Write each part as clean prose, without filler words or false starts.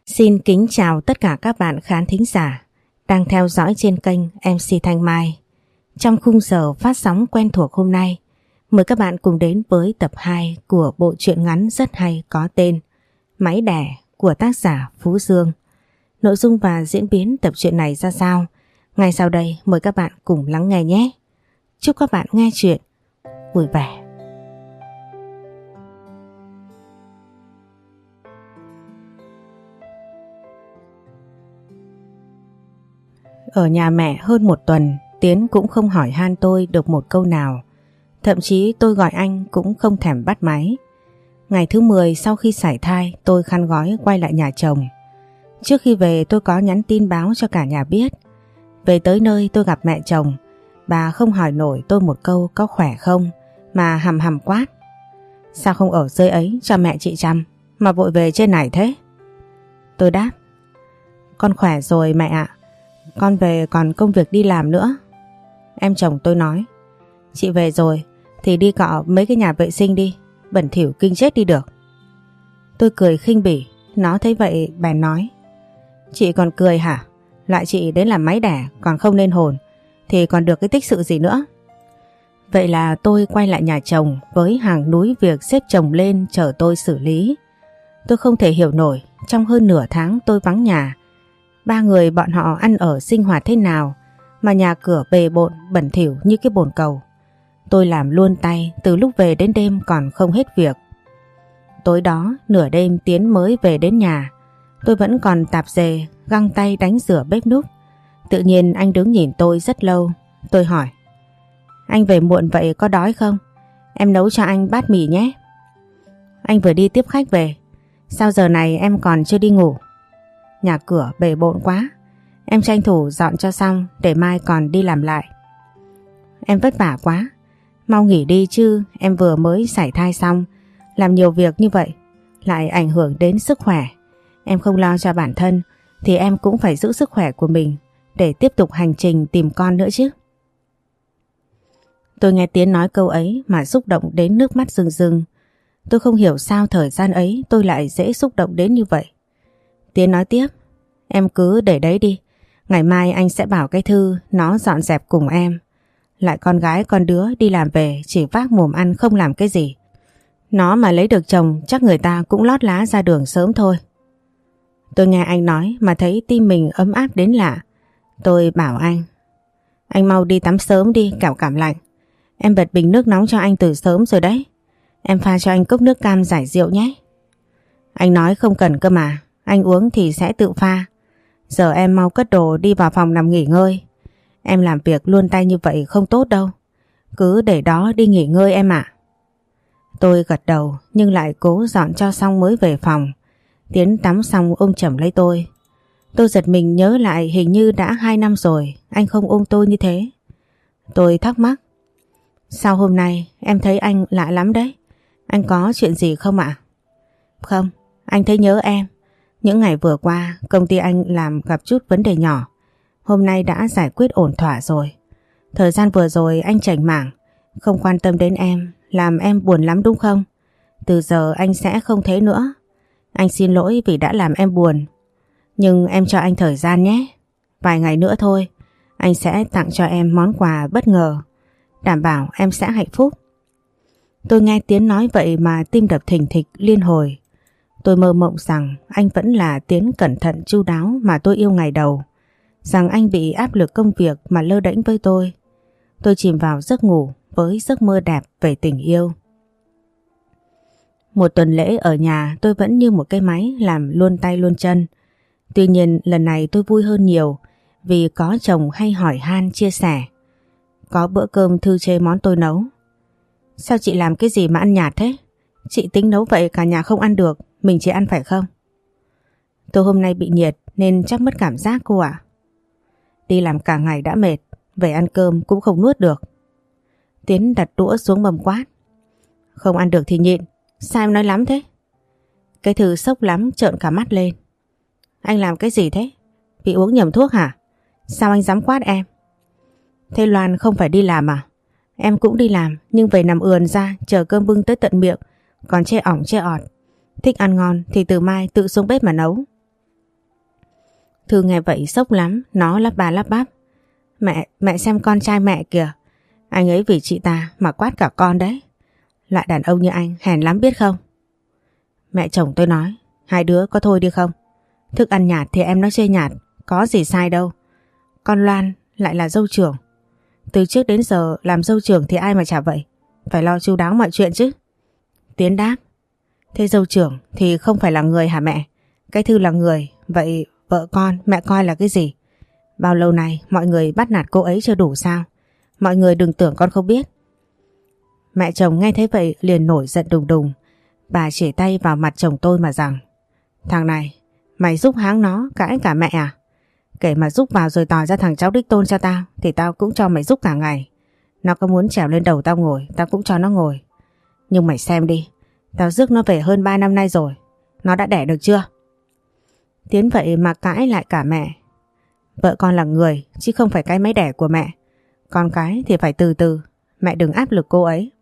Xin kính chào tất cả các bạn khán thính giả đang theo dõi trên kênh MC Thanh Mai. Trong khung giờ phát sóng quen thuộc hôm nay, mời các bạn cùng đến với tập 2 của bộ truyện ngắn rất hay có tên Máy Đẻ của tác giả Phú Dương. Nội dung và diễn biến tập truyện này ra sao? Ngay sau đây mời các bạn cùng lắng nghe nhé. Chúc các bạn nghe chuyện vui vẻ. Ở nhà mẹ hơn một tuần, Tiến cũng không hỏi han tôi được một câu nào. Thậm chí tôi gọi anh cũng không thèm bắt máy. Ngày thứ 10 sau khi sảy thai, tôi khăn gói quay lại nhà chồng. Trước khi về tôi có nhắn tin báo cho cả nhà biết. Về tới nơi tôi gặp mẹ chồng. Bà không hỏi nổi tôi một câu có khỏe không, mà hằm hằm quát: sao không ở dưới ấy cho mẹ chị chăm, mà vội về trên này thế? Tôi đáp: con khỏe rồi mẹ ạ. Con về còn công việc đi làm nữa. Em chồng tôi nói: chị về rồi thì đi cọ mấy cái nhà vệ sinh đi, bẩn thỉu kinh chết đi được. Tôi cười khinh bỉ. Nó thấy vậy bèn nói: chị còn cười hả? Loại chị đến làm máy đẻ còn không nên hồn thì còn được cái tích sự gì nữa. Vậy là tôi quay lại nhà chồng với hàng núi việc xếp chồng lên chờ tôi xử lý. Tôi không thể hiểu nổi, trong hơn nửa tháng tôi vắng nhà, ba người bọn họ ăn ở sinh hoạt thế nào mà nhà cửa bề bộn bẩn thỉu như cái bồn cầu. Tôi làm luôn tay từ lúc về đến đêm còn không hết việc. Tối đó nửa đêm Tiến mới về đến nhà, tôi vẫn còn tạp dề găng tay đánh rửa bếp núc. Tự nhiên anh đứng nhìn tôi rất lâu. Tôi hỏi: anh về muộn vậy có đói không? Em nấu cho anh bát mì nhé. Anh vừa đi tiếp khách về. Sao giờ này em còn chưa đi ngủ? Nhà cửa bề bộn quá, em tranh thủ dọn cho xong để mai còn đi làm lại. Em vất vả quá, mau nghỉ đi chứ, em vừa mới sảy thai xong, làm nhiều việc như vậy lại ảnh hưởng đến sức khỏe. Em không lo cho bản thân thì em cũng phải giữ sức khỏe của mình để tiếp tục hành trình tìm con nữa chứ. Tôi nghe Tiến nói câu ấy mà xúc động đến nước mắt rưng rưng. Tôi không hiểu sao thời gian ấy tôi lại dễ xúc động đến như vậy. Tiến nói tiếp: em cứ để đấy đi, ngày mai anh sẽ bảo cái Thư nó dọn dẹp cùng em. Lại con gái con đứa đi làm về chỉ vác mồm ăn không làm cái gì. Nó mà lấy được chồng chắc người ta cũng lót lá ra đường sớm thôi. Tôi nghe anh nói mà thấy tim mình ấm áp đến lạ. Tôi bảo anh mau đi tắm sớm đi, kẻo cảm lạnh. Em bật bình nước nóng cho anh từ sớm rồi đấy. Em pha cho anh cốc nước cam giải rượu nhé. Anh nói không cần cơ mà, anh uống thì sẽ tự pha. Giờ em mau cất đồ đi vào phòng nằm nghỉ ngơi. Em làm việc luôn tay như vậy không tốt đâu. Cứ để đó đi nghỉ ngơi em ạ. Tôi gật đầu nhưng lại cố dọn cho xong mới về phòng. Tiến tắm xong ôm chầm lấy tôi. Tôi giật mình nhớ lại hình như đã 2 năm rồi anh không ôm tôi như thế. Tôi thắc mắc: sao hôm nay em thấy anh lạ lắm đấy? Anh có chuyện gì không ạ? Không, anh thấy nhớ em. Những ngày vừa qua công ty anh làm gặp chút vấn đề nhỏ. Hôm nay đã giải quyết ổn thỏa rồi. Thời gian vừa rồi anh chảnh mảng, không quan tâm đến em, làm em buồn lắm đúng không? Từ giờ anh sẽ không thế nữa. Anh xin lỗi vì đã làm em buồn. Nhưng em cho anh thời gian nhé. Vài ngày nữa thôi, anh sẽ tặng cho em món quà bất ngờ. Đảm bảo em sẽ hạnh phúc. Tôi nghe Tiến nói vậy mà tim đập thình thịch liên hồi. Tôi mơ mộng rằng anh vẫn là Tiến cẩn thận chu đáo mà tôi yêu ngày đầu. Rằng anh bị áp lực công việc mà lơ đễnh với tôi. Tôi chìm vào giấc ngủ với giấc mơ đẹp về tình yêu. Một tuần lễ ở nhà tôi vẫn như một cái máy làm luôn tay luôn chân. Tuy nhiên lần này tôi vui hơn nhiều vì có chồng hay hỏi han chia sẻ. Có bữa cơm Thư chê món tôi nấu. Sao chị làm cái gì mà ăn nhạt thế? Chị tính nấu vậy cả nhà không ăn được, mình chỉ ăn phải không? Tôi hôm nay bị nhiệt nên chắc mất cảm giác cô ạ. Đi làm cả ngày đã mệt, về ăn cơm cũng không nuốt được. Tiến đặt đũa xuống mâm quát: không ăn được thì nhịn, sao em nói lắm thế? Cái Thư sốc lắm trợn cả mắt lên. Anh làm cái gì thế? Bị uống nhầm thuốc hả? Sao anh dám quát em? Thế Loan không phải đi làm à? Em cũng đi làm nhưng về nằm ườn ra chờ cơm bưng tới tận miệng, còn chê ỏng chê ọt. Thích ăn ngon thì từ mai tự xuống bếp mà nấu. Thư nghe vậy sốc lắm, nó lắp ba lắp bắp. Mẹ xem con trai mẹ kìa. Anh ấy vì chị ta mà quát cả con đấy. Loại đàn ông như anh hèn lắm biết không? Mẹ chồng tôi nói, hai đứa có thôi đi không? Thức ăn nhạt thì em nói chê nhạt, có gì sai đâu. Con Loan lại là dâu trưởng. Từ trước đến giờ làm dâu trưởng thì ai mà chả vậy. Phải lo chu đáo mọi chuyện chứ. Tiến đáp, thế dâu trưởng thì không phải là người hả mẹ? Cái Thư là người, vậy vợ con mẹ coi là cái gì? Bao lâu nay mọi người bắt nạt cô ấy chưa đủ sao? Mọi người đừng tưởng con không biết. Mẹ chồng nghe thấy vậy liền nổi giận đùng đùng. Bà chỉ tay vào mặt chồng tôi mà rằng, thằng này, mày giúp háng nó cãi cả mẹ à? Kể mà giúp vào rồi tỏ ra thằng cháu đích tôn cho tao thì tao cũng cho mày giúp cả ngày. Nó có muốn trèo lên đầu tao ngồi, tao cũng cho nó ngồi. Nhưng mày xem đi, tao rước nó về hơn 3 năm nay rồi, nó đã đẻ được chưa? Tiến vậy mà cãi lại cả mẹ. Vợ con là người chứ không phải cái máy đẻ của mẹ. Con cái thì phải từ từ, mẹ đừng áp lực cô ấy.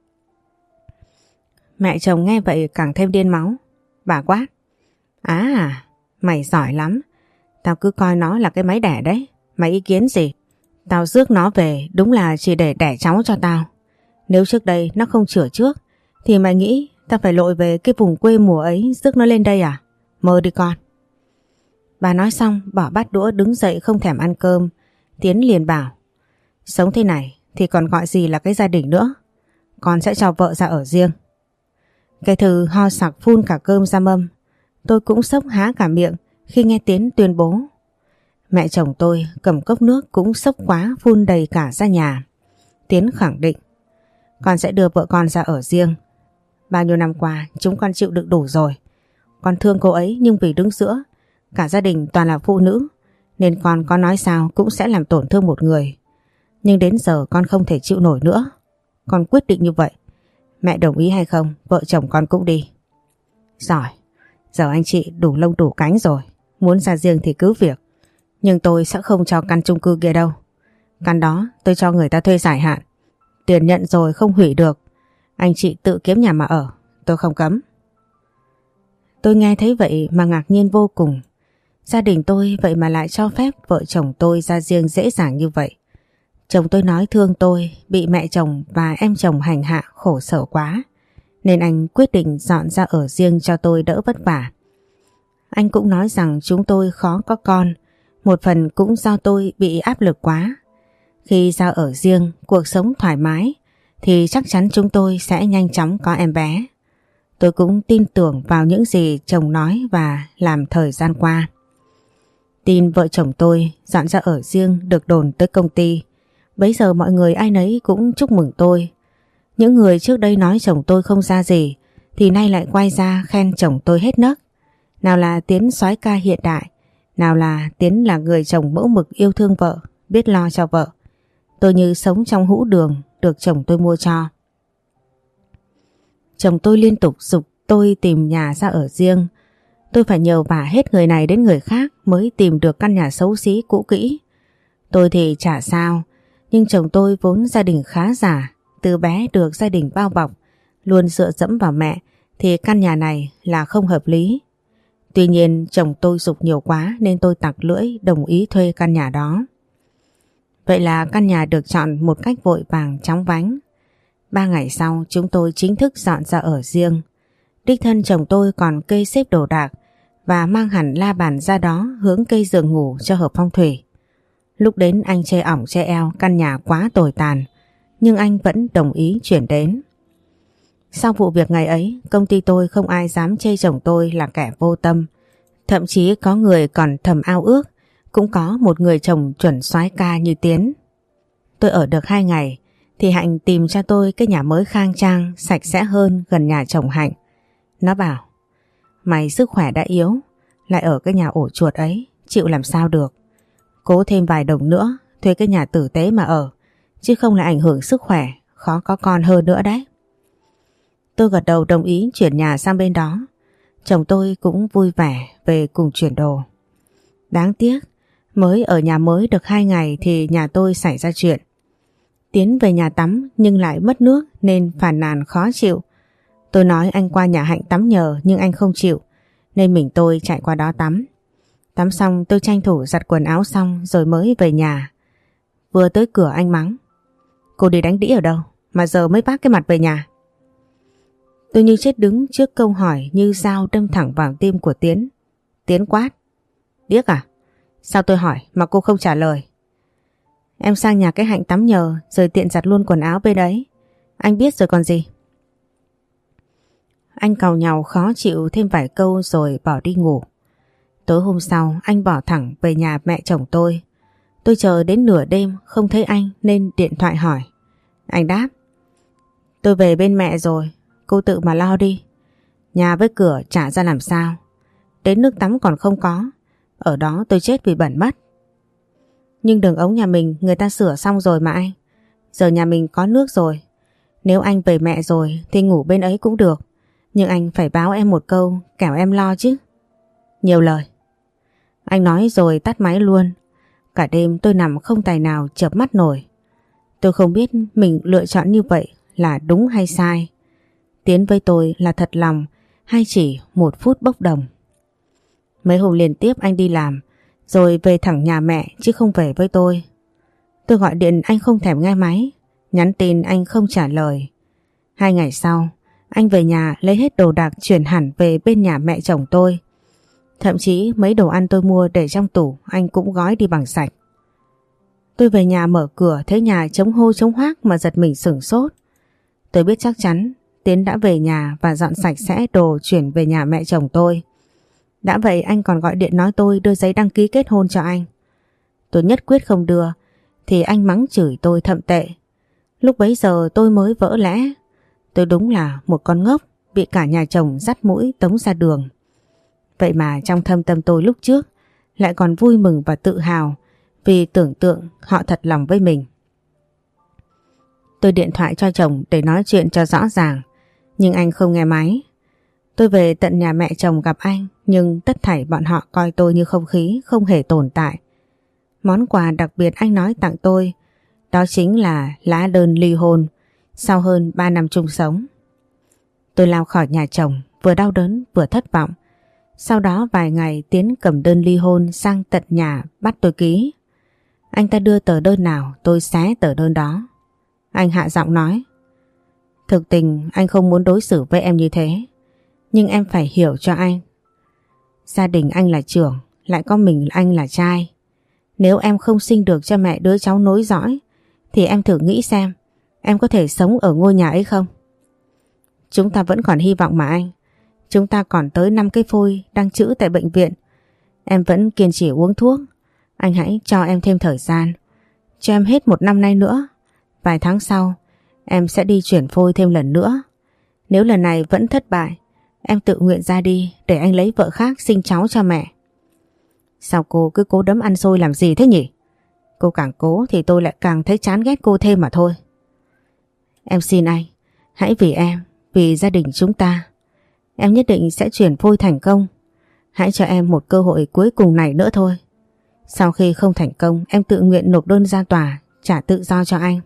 Mẹ chồng nghe vậy càng thêm điên máu. Bà quát, à, mày giỏi lắm. Tao cứ coi nó là cái máy đẻ đấy. Mày ý kiến gì? Tao rước nó về đúng là chỉ để đẻ cháu cho tao. Nếu trước đây nó không chữa trước thì mày nghĩ tao phải lội về cái vùng quê mùa ấy rước nó lên đây à? Mơ đi con. Bà nói xong bỏ bát đũa đứng dậy không thèm ăn cơm. Tiến liền bảo, sống thế này thì còn gọi gì là cái gia đình nữa. Con sẽ cho vợ ra ở riêng. Cái Thư ho sặc phun cả cơm ra mâm. Tôi cũng sốc há cả miệng khi nghe Tiến tuyên bố. Mẹ chồng tôi cầm cốc nước cũng sốc quá phun đầy cả ra nhà. Tiến khẳng định, con sẽ đưa vợ con ra ở riêng. Bao nhiêu năm qua chúng con chịu đựng đủ rồi. Con thương cô ấy nhưng vì đứng giữa cả gia đình toàn là phụ nữ nên con có nói sao cũng sẽ làm tổn thương một người. Nhưng đến giờ con không thể chịu nổi nữa. Con quyết định như vậy. Mẹ đồng ý hay không, vợ chồng con cũng đi. Giỏi, giờ anh chị đủ lông đủ cánh rồi. Muốn ra riêng thì cứ việc. Nhưng tôi sẽ không cho căn chung cư kia đâu. Căn đó tôi cho người ta thuê dài hạn. Tiền nhận rồi không hủy được. Anh chị tự kiếm nhà mà ở, tôi không cấm. Tôi nghe thấy vậy mà ngạc nhiên vô cùng. Gia đình tôi vậy mà lại cho phép vợ chồng tôi ra riêng dễ dàng như vậy. Chồng tôi nói thương tôi bị mẹ chồng và em chồng hành hạ khổ sở quá, nên anh quyết định dọn ra ở riêng cho tôi đỡ vất vả. Anh cũng nói rằng chúng tôi khó có con, một phần cũng do tôi bị áp lực quá. Khi ra ở riêng, cuộc sống thoải mái thì chắc chắn chúng tôi sẽ nhanh chóng có em bé. Tôi cũng tin tưởng vào những gì chồng nói và làm thời gian qua. Tin vợ chồng tôi dọn ra ở riêng được đồn tới công ty. Bấy giờ mọi người ai nấy cũng chúc mừng tôi. Những người trước đây nói chồng tôi không ra gì thì nay lại quay ra khen chồng tôi hết nấc. Nào là Tiến soái ca hiện đại, nào là Tiến là người chồng mẫu mực yêu thương vợ, biết lo cho vợ. Tôi như sống trong hũ đường được chồng tôi mua cho. Chồng tôi liên tục giục tôi tìm nhà ra ở riêng. Tôi phải nhờ vả hết người này đến người khác mới tìm được căn nhà xấu xí cũ kỹ. Tôi thì chả sao, nhưng chồng tôi vốn gia đình khá giả, từ bé được gia đình bao bọc, luôn dựa dẫm vào mẹ thì căn nhà này là không hợp lý. Tuy nhiên chồng tôi giục nhiều quá nên tôi tặc lưỡi đồng ý thuê căn nhà đó. Vậy là căn nhà được chọn một cách vội vàng chóng vánh. 3 ngày sau chúng tôi chính thức dọn ra ở riêng. Đích thân chồng tôi còn kê xếp đồ đạc và mang hẳn la bàn ra đó hướng cây giường ngủ cho hợp phong thủy. Lúc đến anh chê ỏng chê eo căn nhà quá tồi tàn, nhưng anh vẫn đồng ý chuyển đến. Sau vụ việc ngày ấy, công ty tôi không ai dám chê chồng tôi là kẻ vô tâm. Thậm chí có người còn thầm ao ước cũng có một người chồng chuẩn soái ca như Tiến. Tôi ở được 2 ngày thì Hạnh tìm cho tôi cái nhà mới khang trang, sạch sẽ hơn gần nhà chồng Hạnh. Nó bảo, mày sức khỏe đã yếu, lại ở cái nhà ổ chuột ấy, chịu làm sao được. Cố thêm vài đồng nữa, thuê cái nhà tử tế mà ở, chứ không là ảnh hưởng sức khỏe, khó có con hơn nữa đấy. Tôi gật đầu đồng ý chuyển nhà sang bên đó. Chồng tôi cũng vui vẻ về cùng chuyển đồ. Đáng tiếc, mới ở nhà mới được 2 ngày thì nhà tôi xảy ra chuyện. Tiến về nhà tắm nhưng lại mất nước nên phàn nàn khó chịu. Tôi nói anh qua nhà Hạnh tắm nhờ nhưng anh không chịu, nên mình tôi chạy qua đó tắm. Tắm xong tôi tranh thủ giặt quần áo xong rồi mới về nhà. Vừa tới cửa anh mắng: cô đi đánh đĩ ở đâu mà giờ mới vác cái mặt về nhà? Tôi như chết đứng trước câu hỏi như dao đâm thẳng vào tim của Tiến. Tiến quát: điếc à? Sao tôi hỏi mà cô không trả lời? Em sang nhà cái Hạnh tắm nhờ rồi tiện giặt luôn quần áo bên đấy. Anh biết rồi còn gì. Anh càu nhàu khó chịu thêm vài câu rồi bỏ đi ngủ. Tối hôm sau anh bỏ thẳng về nhà mẹ chồng tôi. Tôi chờ đến nửa đêm không thấy anh nên điện thoại hỏi. Anh đáp: tôi về bên mẹ rồi, cô tự mà lo đi. Nhà với cửa trả ra làm sao? Đến nước tắm còn không có. Ở đó tôi chết vì bẩn mất. Nhưng đường ống nhà mình người ta sửa xong rồi mà anh. Giờ nhà mình có nước rồi. Nếu anh về mẹ rồi thì ngủ bên ấy cũng được. Nhưng anh phải báo em một câu, kẻo em lo chứ. Nhiều lời. Anh nói rồi tắt máy luôn. Cả đêm tôi nằm không tài nào chợp mắt nổi. Tôi không biết mình lựa chọn như vậy là đúng hay sai. Tiến với tôi là thật lòng hay chỉ một phút bốc đồng. Mấy hôm liên tiếp anh đi làm rồi về thẳng nhà mẹ chứ không về với tôi. Tôi gọi điện anh không thèm nghe máy, nhắn tin anh không trả lời. 2 ngày sau anh về nhà lấy hết đồ đạc chuyển hẳn về bên nhà mẹ chồng tôi. Thậm chí mấy đồ ăn tôi mua để trong tủ anh cũng gói đi bằng sạch. Tôi về nhà mở cửa thấy nhà trống hôi trống hoác mà giật mình sửng sốt. Tôi biết chắc chắn Tiến đã về nhà và dọn sạch sẽ đồ chuyển về nhà mẹ chồng tôi. Đã vậy anh còn gọi điện nói tôi đưa giấy đăng ký kết hôn cho anh. Tôi nhất quyết không đưa thì anh mắng chửi tôi thậm tệ. Lúc bấy giờ tôi mới vỡ lẽ. Tôi đúng là một con ngốc bị cả nhà chồng dắt mũi tống ra đường. Vậy mà trong thâm tâm tôi lúc trước lại còn vui mừng và tự hào vì tưởng tượng họ thật lòng với mình. Tôi điện thoại cho chồng để nói chuyện cho rõ ràng, nhưng anh không nghe máy. Tôi về tận nhà mẹ chồng gặp anh, nhưng tất thảy bọn họ coi tôi như không khí, không hề tồn tại. Món quà đặc biệt anh nói tặng tôi, đó chính là lá đơn ly hôn sau hơn 3 năm chung sống. Tôi lao khỏi nhà chồng, vừa đau đớn vừa thất vọng. Sau đó vài ngày Tiến cầm đơn ly hôn sang tận nhà bắt tôi ký. Anh ta đưa tờ đơn nào tôi xé tờ đơn đó. Anh hạ giọng nói: thực tình anh không muốn đối xử với em như thế, nhưng em phải hiểu cho anh. Gia đình anh là trưởng, lại có mình anh là trai. Nếu em không sinh được cho mẹ đứa cháu nối dõi thì em thử nghĩ xem em có thể sống ở ngôi nhà ấy không? Chúng ta vẫn còn hy vọng mà anh. Chúng ta còn tới 5 cái phôi đang trữ tại bệnh viện. Em vẫn kiên trì uống thuốc. Anh hãy cho em thêm thời gian. Cho em hết 1 năm nay nữa. Vài tháng sau em sẽ đi chuyển phôi thêm lần nữa. Nếu lần này vẫn thất bại, em tự nguyện ra đi để anh lấy vợ khác sinh cháu cho mẹ. Sao cô cứ cố đấm ăn xôi làm gì thế nhỉ? Cô càng cố thì tôi lại càng thấy chán ghét cô thêm mà thôi. Em xin anh, hãy vì em, vì gia đình chúng ta. Em nhất định sẽ chuyển phôi thành công. Hãy cho em một cơ hội cuối cùng này nữa thôi. Sau khi không thành công, em tự nguyện nộp đơn ra tòa, trả tự do cho anh.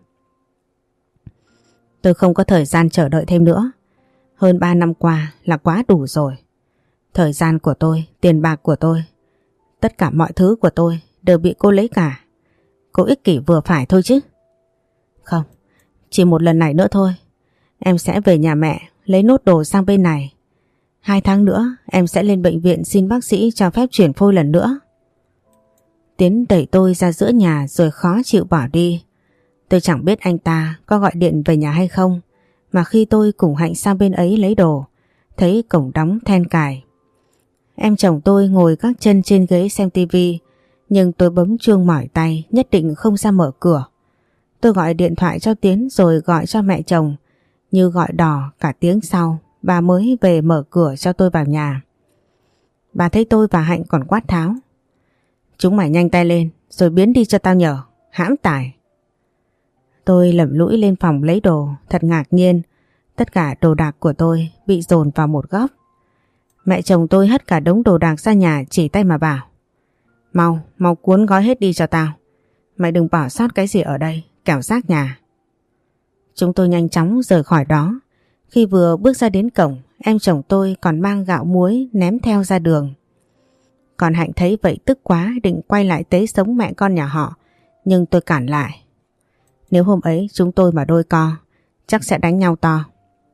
Tôi không có thời gian chờ đợi thêm nữa. Hơn 3 năm qua là quá đủ rồi. Thời gian của tôi, tiền bạc của tôi, tất cả mọi thứ của tôi đều bị cô lấy cả. Cô ích kỷ vừa phải thôi chứ. Không, chỉ một lần này nữa thôi. Em sẽ về nhà mẹ lấy nốt đồ sang bên này. 2 tháng nữa em sẽ lên bệnh viện xin bác sĩ cho phép chuyển phôi lần nữa. Tiến đẩy tôi ra giữa nhà rồi khó chịu bỏ đi. Tôi chẳng biết anh ta có gọi điện về nhà hay không, mà khi tôi cùng Hạnh sang bên ấy lấy đồ, thấy cổng đóng then cài. Em chồng tôi ngồi gác chân trên ghế xem tivi, nhưng tôi bấm chuông mỏi tay nhất định không ra mở cửa. Tôi gọi điện thoại cho Tiến rồi gọi cho mẹ chồng, như gọi đỏ cả tiếng sau bà mới về mở cửa cho tôi vào nhà. Bà thấy tôi và Hạnh còn quát tháo: chúng mày nhanh tay lên rồi biến đi cho tao nhờ, hãm tài. Tôi lẩm lũi lên phòng lấy đồ, thật ngạc nhiên, tất cả đồ đạc của tôi bị dồn vào một góc. Mẹ chồng tôi hất cả đống đồ đạc ra nhà chỉ tay mà bảo: Mau cuốn gói hết đi cho tao. Mày đừng bỏ sót cái gì ở đây, kẻo rác nhà. Chúng tôi nhanh chóng rời khỏi đó. Khi vừa bước ra đến cổng, em chồng tôi còn mang gạo muối ném theo ra đường. Còn Hạnh thấy vậy tức quá, định quay lại tế sống mẹ con nhà họ, nhưng tôi cản lại. Nếu hôm ấy chúng tôi mà đôi co, chắc sẽ đánh nhau to.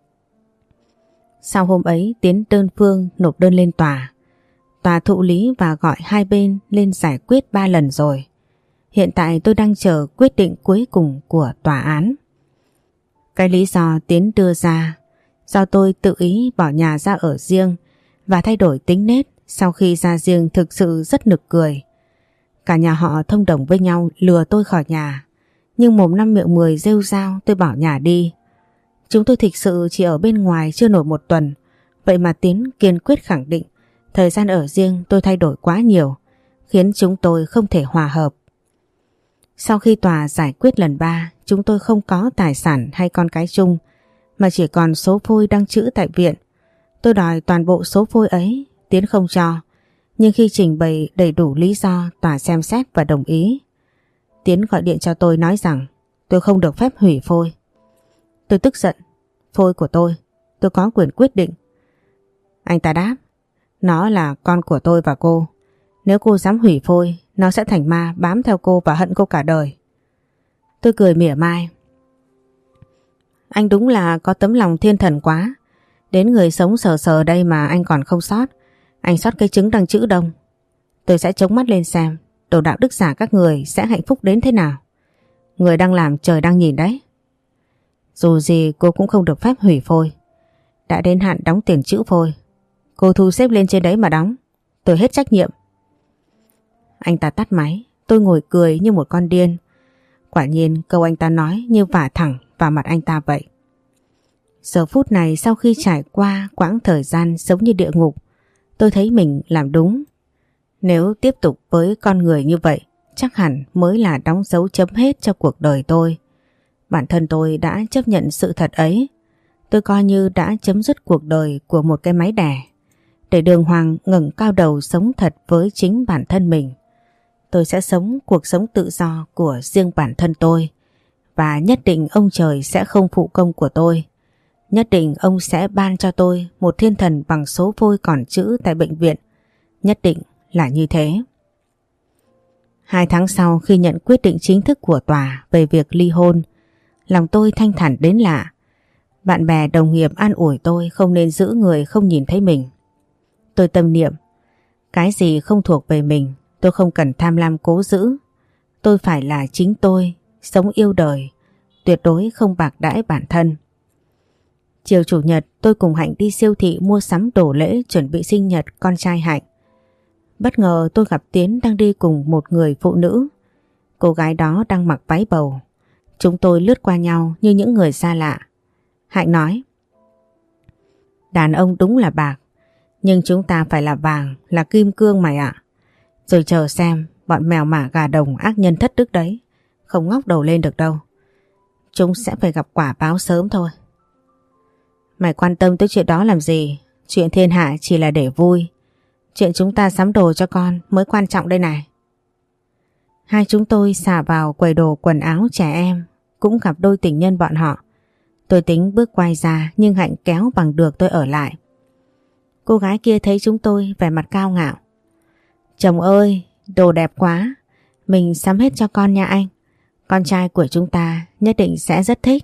Sau hôm ấy, Tiến đơn phương nộp đơn lên tòa. Tòa thụ lý và gọi hai bên lên giải quyết 3 lần rồi. Hiện tại tôi đang chờ quyết định cuối cùng của tòa án. Cái lý do Tiến đưa ra do tôi tự ý bỏ nhà ra ở riêng và thay đổi tính nết sau khi ra riêng thực sự rất nực cười. Cả nhà họ thông đồng với nhau lừa tôi khỏi nhà, nhưng mồm năm miệng 10 rêu rao tôi bỏ nhà đi. Chúng tôi thực sự chỉ ở bên ngoài chưa nổi 1 tuần, vậy mà Tiến kiên quyết khẳng định thời gian ở riêng tôi thay đổi quá nhiều, khiến chúng tôi không thể hòa hợp. Sau khi tòa giải quyết lần 3, chúng tôi không có tài sản hay con cái chung, mà chỉ còn số phôi đăng trữ tại viện. Tôi đòi toàn bộ số phôi ấy, Tiến không cho, nhưng khi trình bày đầy đủ lý do, tòa xem xét và đồng ý. Tiến gọi điện cho tôi nói rằng tôi không được phép hủy phôi. Tôi tức giận, phôi của tôi có quyền quyết định. Anh ta đáp, nó là con của tôi và cô. Nếu cô dám hủy phôi, nó sẽ thành ma bám theo cô và hận cô cả đời. Tôi cười mỉa mai. Anh đúng là có tấm lòng thiên thần quá. Đến người sống sờ sờ đây mà anh còn không sót. Anh sót cái trứng đăng chữ đông. Tôi sẽ chống mắt lên xem đồ đạo đức giả các người sẽ hạnh phúc đến thế nào. Người đang làm trời đang nhìn đấy. Dù gì cô cũng không được phép hủy phôi. Đã đến hạn đóng tiền chữ phôi, cô thu xếp lên trên đấy mà đóng. Tôi hết trách nhiệm. Anh ta tắt máy. Tôi ngồi cười như một con điên. Quả nhiên câu anh ta nói như vả thẳng vào mặt anh ta vậy. Giờ phút này sau khi trải qua quãng thời gian giống như địa ngục, tôi thấy mình làm đúng. Nếu tiếp tục với con người như vậy, chắc hẳn mới là đóng dấu chấm hết cho cuộc đời tôi. Bản thân tôi đã chấp nhận sự thật ấy. Tôi coi như đã chấm dứt cuộc đời của một cái máy đẻ, để đường hoàng ngẩng cao đầu sống thật với chính bản thân mình. Tôi sẽ sống cuộc sống tự do của riêng bản thân tôi, và nhất định ông trời sẽ không phụ công của tôi. Nhất định ông sẽ ban cho tôi một thiên thần bằng số phôi còn trữ tại bệnh viện. Nhất định là như thế. 2 tháng sau khi nhận quyết định chính thức của tòa về việc ly hôn, lòng tôi thanh thản đến lạ. Bạn bè đồng nghiệp an ủi tôi không nên giữ người không nhìn thấy mình. Tôi tâm niệm, cái gì không thuộc về mình tôi không cần tham lam cố giữ. Tôi phải là chính tôi, sống yêu đời, tuyệt đối không bạc đãi bản thân. Chiều chủ nhật tôi cùng Hạnh đi siêu thị mua sắm đồ lễ chuẩn bị sinh nhật con trai Hạnh. Bất ngờ tôi gặp Tiến đang đi cùng một người phụ nữ. Cô gái đó đang mặc váy bầu. Chúng tôi lướt qua nhau như những người xa lạ. Hạnh nói, đàn ông đúng là bạc, nhưng chúng ta phải là vàng, là kim cương mày ạ. Rồi chờ xem bọn mèo mả gà đồng ác nhân thất đức đấy không ngóc đầu lên được đâu. Chúng sẽ phải gặp quả báo sớm thôi. Mày quan tâm tới chuyện đó làm gì? Chuyện thiên hạ chỉ là để vui. Chuyện chúng ta sắm đồ cho con mới quan trọng đây này. Hai chúng tôi xả vào quầy đồ quần áo trẻ em, cũng gặp đôi tình nhân bọn họ. Tôi tính bước quay ra nhưng Hạnh kéo bằng được tôi ở lại. Cô gái kia thấy chúng tôi vẻ mặt cao ngạo. Chồng ơi, đồ đẹp quá, mình sắm hết cho con nha anh. Con trai của chúng ta nhất định sẽ rất thích.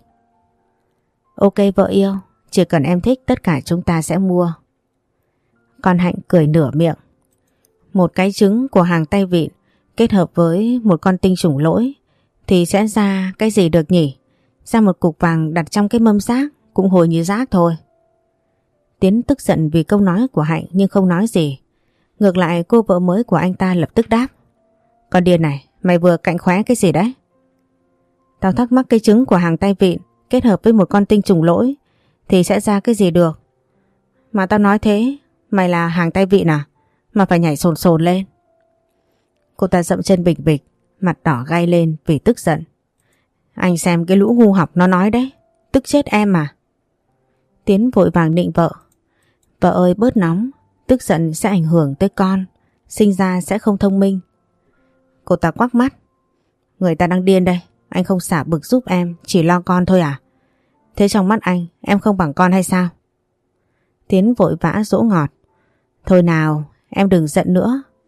Ok vợ yêu, chỉ cần em thích tất cả chúng ta sẽ mua. Con Hạnh cười nửa miệng. Một cái trứng của hàng tay vịn kết hợp với một con tinh trùng lỗi thì sẽ ra cái gì được nhỉ? Ra một cục vàng đặt trong cái mâm rác cũng hồi như rác thôi. Tiến tức giận vì câu nói của Hạnh nhưng không nói gì. Ngược lại cô vợ mới của anh ta lập tức đáp. Con điên này, mày vừa cạnh khóe cái gì đấy? Tao thắc mắc cái trứng của hàng tay vịn kết hợp với một con tinh trùng lỗi thì sẽ ra cái gì được. Mà tao nói thế, mày là hàng tay vịn à? Mà phải nhảy sồn sồn lên. Cô ta dậm chân bịch bịch, mặt đỏ gay lên vì tức giận. Anh xem cái lũ ngu học nó nói đấy, tức chết em mà. Tiến vội vàng nịnh vợ. Vợ ơi bớt nóng, tức giận sẽ ảnh hưởng tới con, sinh ra sẽ không thông minh. Cô ta quắc mắt. Người ta đang điên đây, anh không xả bực giúp em, chỉ lo con thôi à? Thế trong mắt anh, em không bằng con hay sao? Tiến vội vã dỗ ngọt. Thôi nào, em đừng giận nữa,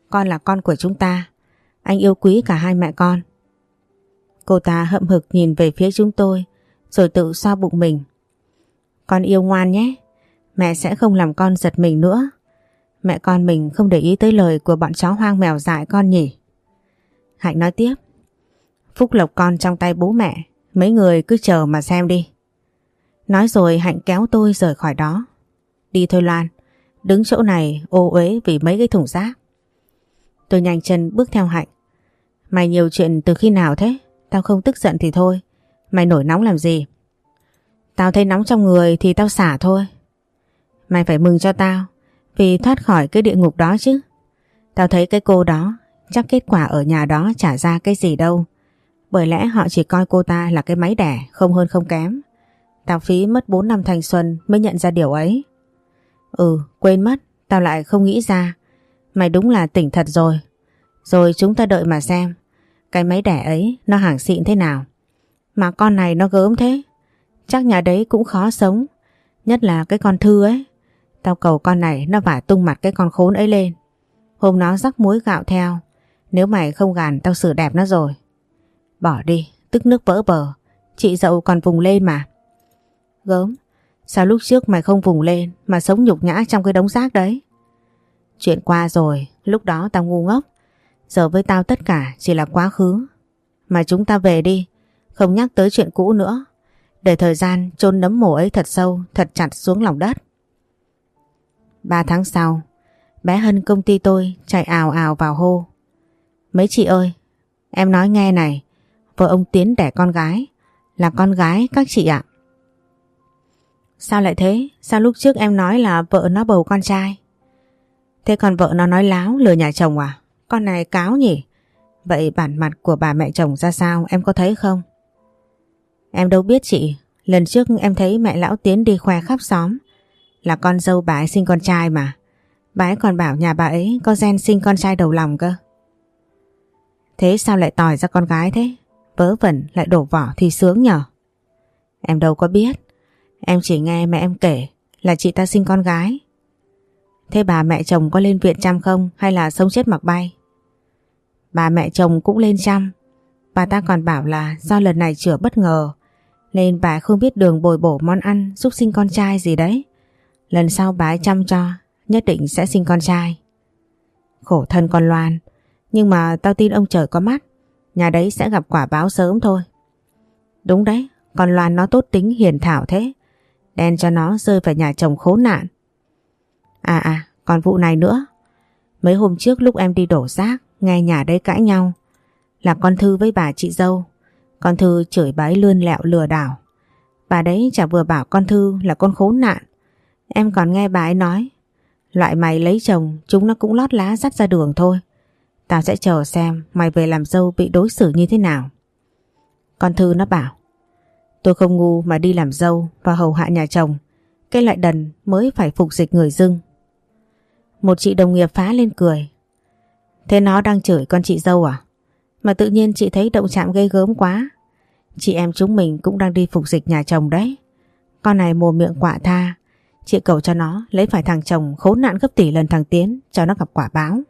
con là con của chúng ta. Anh yêu quý cả hai mẹ con. Cô ta hậm hực nhìn về phía chúng tôi rồi tự xoa bụng mình. Con yêu ngoan nhé. Mẹ sẽ không làm con giật mình nữa. Mẹ con mình không để ý tới lời của bọn chó hoang mèo dại con nhỉ. Hạnh nói tiếp. Phúc lộc con trong tay bố mẹ. Mấy người cứ chờ mà xem đi. Nói rồi Hạnh kéo tôi rời khỏi đó. Đi thôi Loan. Đứng chỗ này ô uế vì mấy cái thùng rác. Tôi nhanh chân bước theo Hạnh. Mày nhiều chuyện từ khi nào thế? Tao không tức giận thì thôi. Mày nổi nóng làm gì? Tao thấy nóng trong người thì tao xả thôi. Mày phải mừng cho tao vì thoát khỏi cái địa ngục đó chứ. Tao thấy cái cô đó chắc kết quả ở nhà đó chả ra cái gì đâu. Bởi lẽ họ chỉ coi cô ta là cái máy đẻ, không hơn không kém. Tao phí mất 4 năm thanh xuân mới nhận ra điều ấy. Quên mất, tao lại không nghĩ ra. Mày đúng là tỉnh thật rồi. Rồi chúng ta đợi mà xem cái máy đẻ ấy nó hàng xịn thế nào. Mà con này nó gớm thế. Chắc nhà đấy cũng khó sống. Nhất là cái con Thư ấy. Tao cầu con này nó vả tung mặt cái con khốn ấy lên. Hôm nó rắc muối gạo theo. Nếu mày không gàn tao xử đẹp nó rồi. Bỏ đi, tức nước vỡ bờ. Chị dậu còn vùng lên mà. Gớm, sao lúc trước mày không vùng lên mà sống nhục nhã trong cái đống rác đấy? Chuyện qua rồi, lúc đó tao ngu ngốc. Giờ với tao tất cả chỉ là quá khứ. Mà chúng ta về đi, không nhắc tới chuyện cũ nữa. Để thời gian chôn nấm mồ ấy thật sâu, thật chặt xuống lòng đất. 3 tháng sau, bé Hân công ty tôi chạy ào ào vào hô. Mấy chị ơi, em nói nghe này, vợ ông Tiến đẻ con gái, là con gái các chị ạ. Sao lại thế? Sao lúc trước em nói là vợ nó bầu con trai? Thế còn vợ nó nói láo lừa nhà chồng à? Con này cáo nhỉ? Vậy bản mặt của bà mẹ chồng ra sao em có thấy không? Em đâu biết chị. Lần trước em thấy mẹ lão Tiến đi khoe khắp xóm là con dâu bà ấy sinh con trai mà. Bà ấy còn bảo nhà bà ấy có gen sinh con trai đầu lòng cơ. Thế sao lại tỏi ra con gái thế? Vớ vẩn lại đổ vỏ thì sướng nhở? Em đâu có biết. Em chỉ nghe mẹ em kể là chị ta sinh con gái. Thế bà mẹ chồng có lên viện chăm không hay là sống chết mặc bay? Bà mẹ chồng cũng lên chăm. Bà ta còn bảo là do lần này chữa bất ngờ nên bà không biết đường bồi bổ món ăn giúp sinh con trai gì đấy. Lần sau bà ấy chăm cho nhất định sẽ sinh con trai. Khổ thân con Loan. Nhưng mà tao tin ông trời có mắt. Nhà đấy sẽ gặp quả báo sớm thôi. Đúng đấy, con Loan nó tốt tính hiền thảo thế. Đen cho nó rơi vào nhà chồng khốn nạn. Còn vụ này nữa. Mấy hôm trước lúc em đi đổ rác nghe nhà đấy cãi nhau là con Thư với bà chị dâu. Con Thư chửi bà ấy lươn lẹo lừa đảo. Bà đấy chả vừa bảo con Thư là con khốn nạn. Em còn nghe bà ấy nói loại mày lấy chồng chúng nó cũng lót lá dắt ra đường thôi. Tao sẽ chờ xem mày về làm dâu bị đối xử như thế nào. Con Thư nó bảo tôi không ngu mà đi làm dâu và hầu hạ nhà chồng. Cái loại đần mới phải phục dịch người dưng. Một chị đồng nghiệp phá lên cười. Thế nó đang chửi con chị dâu à? Mà tự nhiên chị thấy động chạm ghê gớm quá. Chị em chúng mình cũng đang đi phục dịch nhà chồng đấy. Con này mồm miệng quạ tha. Chị cầu cho nó lấy phải thằng chồng khốn nạn gấp tỷ lần thằng Tiến cho nó gặp quả báo.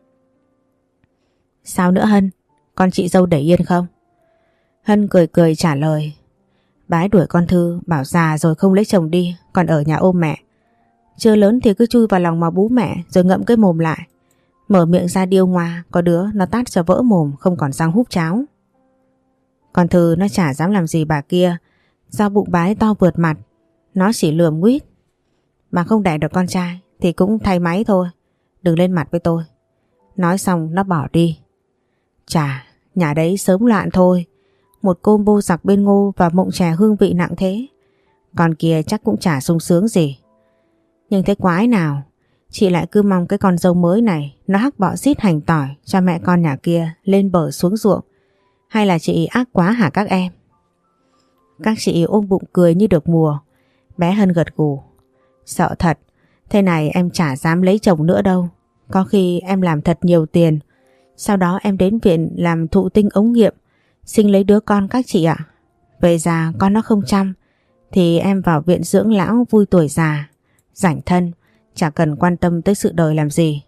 Sao nữa Hân? Con chị dâu để yên không? Hân cười cười trả lời. Bà ấy đuổi con Thư bảo già rồi không lấy chồng đi, còn ở nhà ôm mẹ. Chưa lớn thì cứ chui vào lòng mà bú mẹ rồi ngậm cái mồm lại. Mở miệng ra điêu ngoa, có đứa nó tát cho vỡ mồm không còn răng húp cháo. Con Thư nó chả dám làm gì bà kia, do bụng bà ấy to vượt mặt. Nó chỉ lườm nguýt. Mà không đẻ được con trai thì cũng thay máy thôi. Đừng lên mặt với tôi. Nói xong nó bỏ đi. Chà, nhà đấy sớm loạn thôi. Một combo giặc bên Ngô và Mộng Chè hương vị nặng thế. Con kia chắc cũng chả sung sướng gì. Nhưng thế quái nào, chị lại cứ mong cái con dâu mới này nó hắc bọ xít hành tỏi cho mẹ con nhà kia lên bờ xuống ruộng. Hay là chị ác quá hả các em? Các chị ôm bụng cười như được mùa. Bé Hân gật gù. Sợ thật, thế này em chả dám lấy chồng nữa đâu. Có khi em làm thật nhiều tiền, sau đó em đến viện làm thụ tinh ống nghiệm, sinh lấy đứa con các chị ạ. Về già con nó không chăm thì em vào viện dưỡng lão vui tuổi già, rảnh thân, chả cần quan tâm tới sự đời làm gì.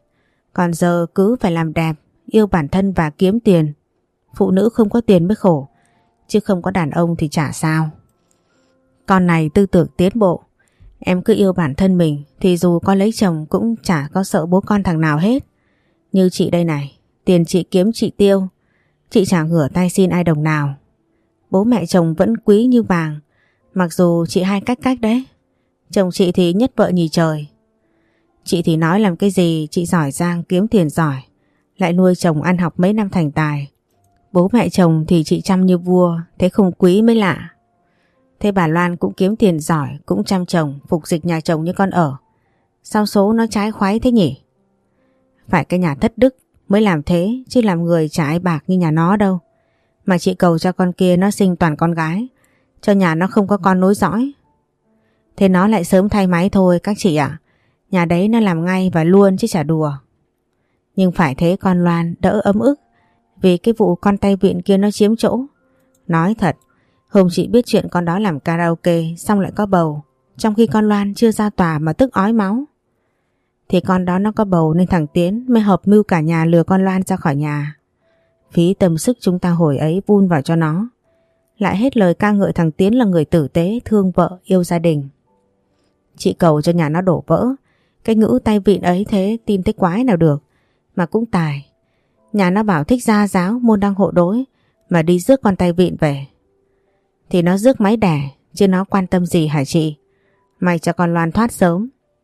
Còn giờ cứ phải làm đẹp, yêu bản thân và kiếm tiền. Phụ nữ không có tiền mới khổ, chứ không có đàn ông thì chả sao. Con này tư tưởng tiến bộ. Em cứ yêu bản thân mình thì dù có lấy chồng cũng chả có sợ bố con thằng nào hết. Như chị đây này, tiền chị kiếm chị tiêu, chị chẳng ngửa tay xin ai đồng nào. Bố mẹ chồng vẫn quý như vàng, mặc dù chị hai cách cách đấy. Chồng chị thì nhất vợ nhì trời. Chị thì nói làm cái gì, chị giỏi giang kiếm tiền giỏi, lại nuôi chồng ăn học mấy năm thành tài. Bố mẹ chồng thì chị chăm như vua, thế không quý mới lạ. Thế bà Loan cũng kiếm tiền giỏi, cũng chăm chồng, phục dịch nhà chồng như con ở. Sao số nó trái khoái thế nhỉ? Phải cái nhà thất đức mới làm thế, chứ làm người chả ai bạc như nhà nó đâu. Mà chị cầu cho con kia nó sinh toàn con gái, cho nhà nó không có con nối dõi. Thế nó lại sớm thay máy thôi các chị ạ. Nhà đấy nó làm ngay và luôn chứ chả đùa. Nhưng phải thế con Loan đỡ ấm ức, vì cái vụ con tay vịn kia nó chiếm chỗ. Nói thật, hôm chị biết chuyện con đó làm karaoke xong lại có bầu, trong khi con Loan chưa ra tòa mà tức ói máu. Thì con đó nó có bầu nên thằng Tiến mới hợp mưu cả nhà lừa con Loan ra khỏi nhà. Phí tâm sức chúng ta hồi ấy vun vào cho nó. Lại hết lời ca ngợi thằng Tiến là người tử tế, thương vợ, yêu gia đình. Chị cầu cho nhà nó đổ vỡ. Cái ngữ tay vịn ấy thế tin tới quái nào được. Mà cũng tài. Nhà nó bảo thích gia giáo, môn đăng hộ đối, mà đi rước con tay vịn về. Thì nó rước máy đẻ, chứ nó quan tâm gì hả chị? May cho con Loan thoát sớm.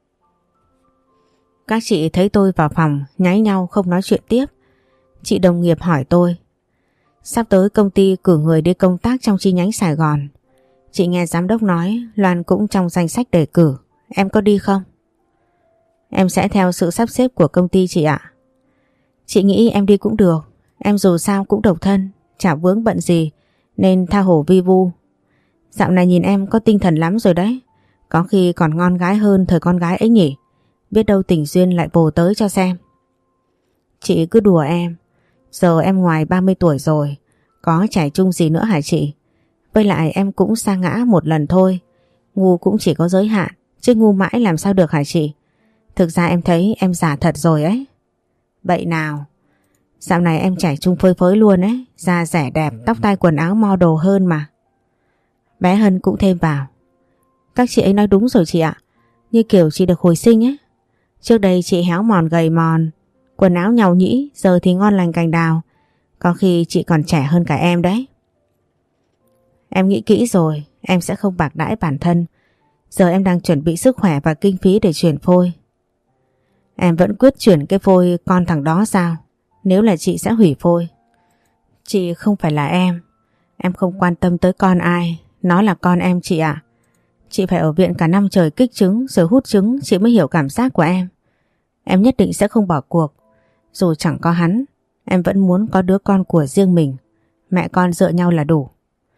Các chị thấy tôi vào phòng nháy nhau không nói chuyện tiếp. Chị đồng nghiệp hỏi tôi, sắp tới công ty cử người đi công tác trong chi nhánh Sài Gòn. Chị nghe giám đốc nói Loan cũng trong danh sách đề cử. Em có đi không? Em sẽ theo sự sắp xếp của công ty chị ạ. Chị nghĩ em đi cũng được. Em dù sao cũng độc thân, chả vướng bận gì, nên tha hồ vi vu. Dạo này nhìn em có tinh thần lắm rồi đấy. Có khi còn ngon gái hơn thời con gái ấy nhỉ. Biết đâu tình duyên lại vồ tới cho xem. Chị cứ đùa em. Giờ em ngoài 30 tuổi rồi, có trải chung gì nữa hả chị? Với lại em cũng sa ngã một lần thôi. Ngu cũng chỉ có giới hạn, chứ ngu mãi làm sao được hả chị? Thực ra em thấy em già thật rồi ấy. Vậy nào? Dạo này em trải chung phơi phới luôn ấy. Da rẻ đẹp, tóc tai quần áo model hơn mà. Bé Hân cũng thêm vào. Các chị ấy nói đúng rồi chị ạ. Như kiểu chị được hồi sinh ấy. Trước đây chị héo mòn gầy mòn, quần áo nhàu nhĩ, giờ thì ngon lành cành đào. Có khi chị còn trẻ hơn cả em đấy. Em nghĩ kỹ rồi, em sẽ không bạc đãi bản thân. Giờ em đang chuẩn bị sức khỏe và kinh phí để chuyển phôi. Em vẫn quyết chuyển cái phôi con thằng đó sao? Nếu là chị sẽ hủy phôi. Chị không phải là em không quan tâm tới con ai, nó là con em chị ạ. Chị phải ở viện cả năm trời kích trứng rồi hút trứng chị mới hiểu cảm giác của em. Em nhất định sẽ không bỏ cuộc. Dù chẳng có hắn, em vẫn muốn có đứa con của riêng mình. Mẹ con dựa nhau là đủ.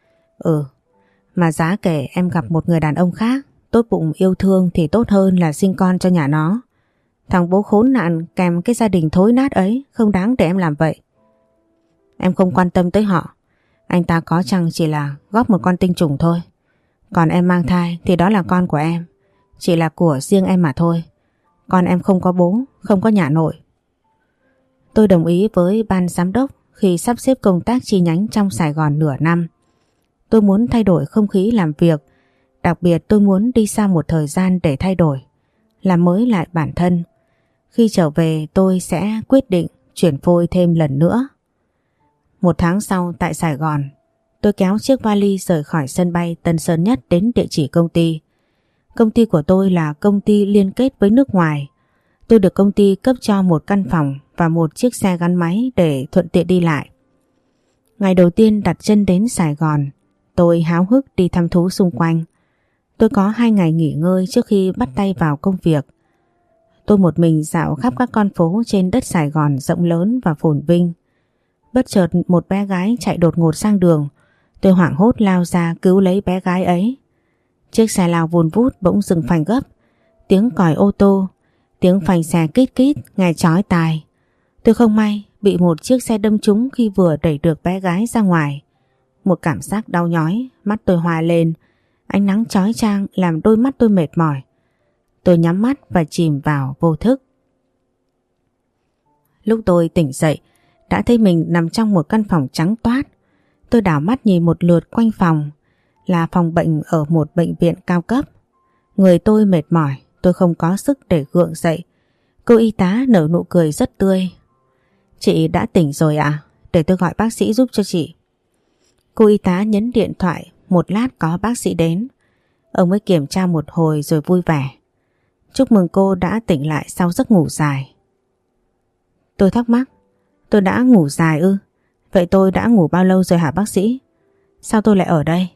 Mà giá kể em gặp một người đàn ông khác, tốt bụng yêu thương thì tốt hơn là sinh con cho nhà nó. Thằng bố khốn nạn kèm cái gia đình thối nát ấy không đáng để em làm vậy. Em không quan tâm tới họ. Anh ta có chăng chỉ là góp một con tinh trùng thôi. Còn em mang thai thì đó là con của em, chỉ là của riêng em mà thôi. Con em không có bố, không có nhà nội. Tôi đồng ý với ban giám đốc khi sắp xếp công tác chi nhánh trong Sài Gòn nửa năm. Tôi muốn thay đổi không khí làm việc. Đặc biệt tôi muốn đi xa một thời gian để thay đổi, làm mới lại bản thân. Khi trở về tôi sẽ quyết định chuyển phôi thêm lần nữa. 1 tháng sau tại Sài Gòn, tôi kéo chiếc vali rời khỏi sân bay Tân Sơn Nhất đến địa chỉ công ty. Công ty của tôi là công ty liên kết với nước ngoài. Tôi được công ty cấp cho một căn phòng và một chiếc xe gắn máy để thuận tiện đi lại. Ngày đầu tiên đặt chân đến Sài Gòn, tôi háo hức đi thăm thú xung quanh. Tôi có 2 ngày nghỉ ngơi trước khi bắt tay vào công việc. Tôi một mình dạo khắp các con phố trên đất Sài Gòn rộng lớn và phồn vinh. Bất chợt một bé gái chạy đột ngột sang đường. Tôi hoảng hốt lao ra cứu lấy bé gái ấy. Chiếc xe lao vùn vút bỗng dừng phanh gấp. Tiếng còi ô tô, tiếng phanh xe kít kít nghe chói tai. Tôi không may bị một chiếc xe đâm trúng khi vừa đẩy được bé gái ra ngoài. Một cảm giác đau nhói, mắt tôi hoa lên. Ánh nắng chói chang làm đôi mắt tôi mệt mỏi. Tôi nhắm mắt và chìm vào vô thức. Lúc tôi tỉnh dậy đã thấy mình nằm trong một căn phòng trắng toát. Tôi đảo mắt nhìn một lượt quanh phòng, là phòng bệnh ở một bệnh viện cao cấp. Người tôi mệt mỏi, tôi không có sức để gượng dậy. Cô y tá nở nụ cười rất tươi. Chị đã tỉnh rồi ạ? Để tôi gọi bác sĩ giúp cho chị. Cô y tá nhấn điện thoại, một lát có bác sĩ đến. Ông ấy kiểm tra một hồi rồi vui vẻ. Chúc mừng cô đã tỉnh lại sau giấc ngủ dài. Tôi thắc mắc, tôi đã ngủ dài ư? Vậy tôi đã ngủ bao lâu rồi hả bác sĩ? Sao tôi lại ở đây?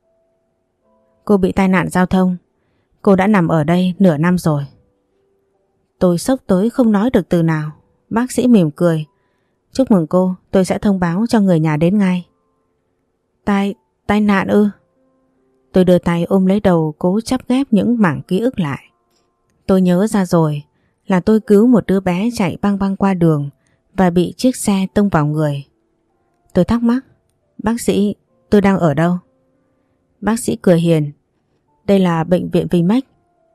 Cô bị tai nạn giao thông. Cô đã nằm ở đây nửa năm rồi. Tôi sốc tới không nói được từ nào. Bác sĩ mỉm cười. Chúc mừng cô, tôi sẽ thông báo cho người nhà đến ngay. Tai nạn ư? Tôi đưa tay ôm lấy đầu, cố chắp ghép những mảng ký ức lại. Tôi nhớ ra rồi, là tôi cứu một đứa bé chạy băng băng qua đường và bị chiếc xe tông vào người. Tôi thắc mắc, bác sĩ, tôi đang ở đâu? Bác sĩ cười hiền. Đây là bệnh viện Vinmec.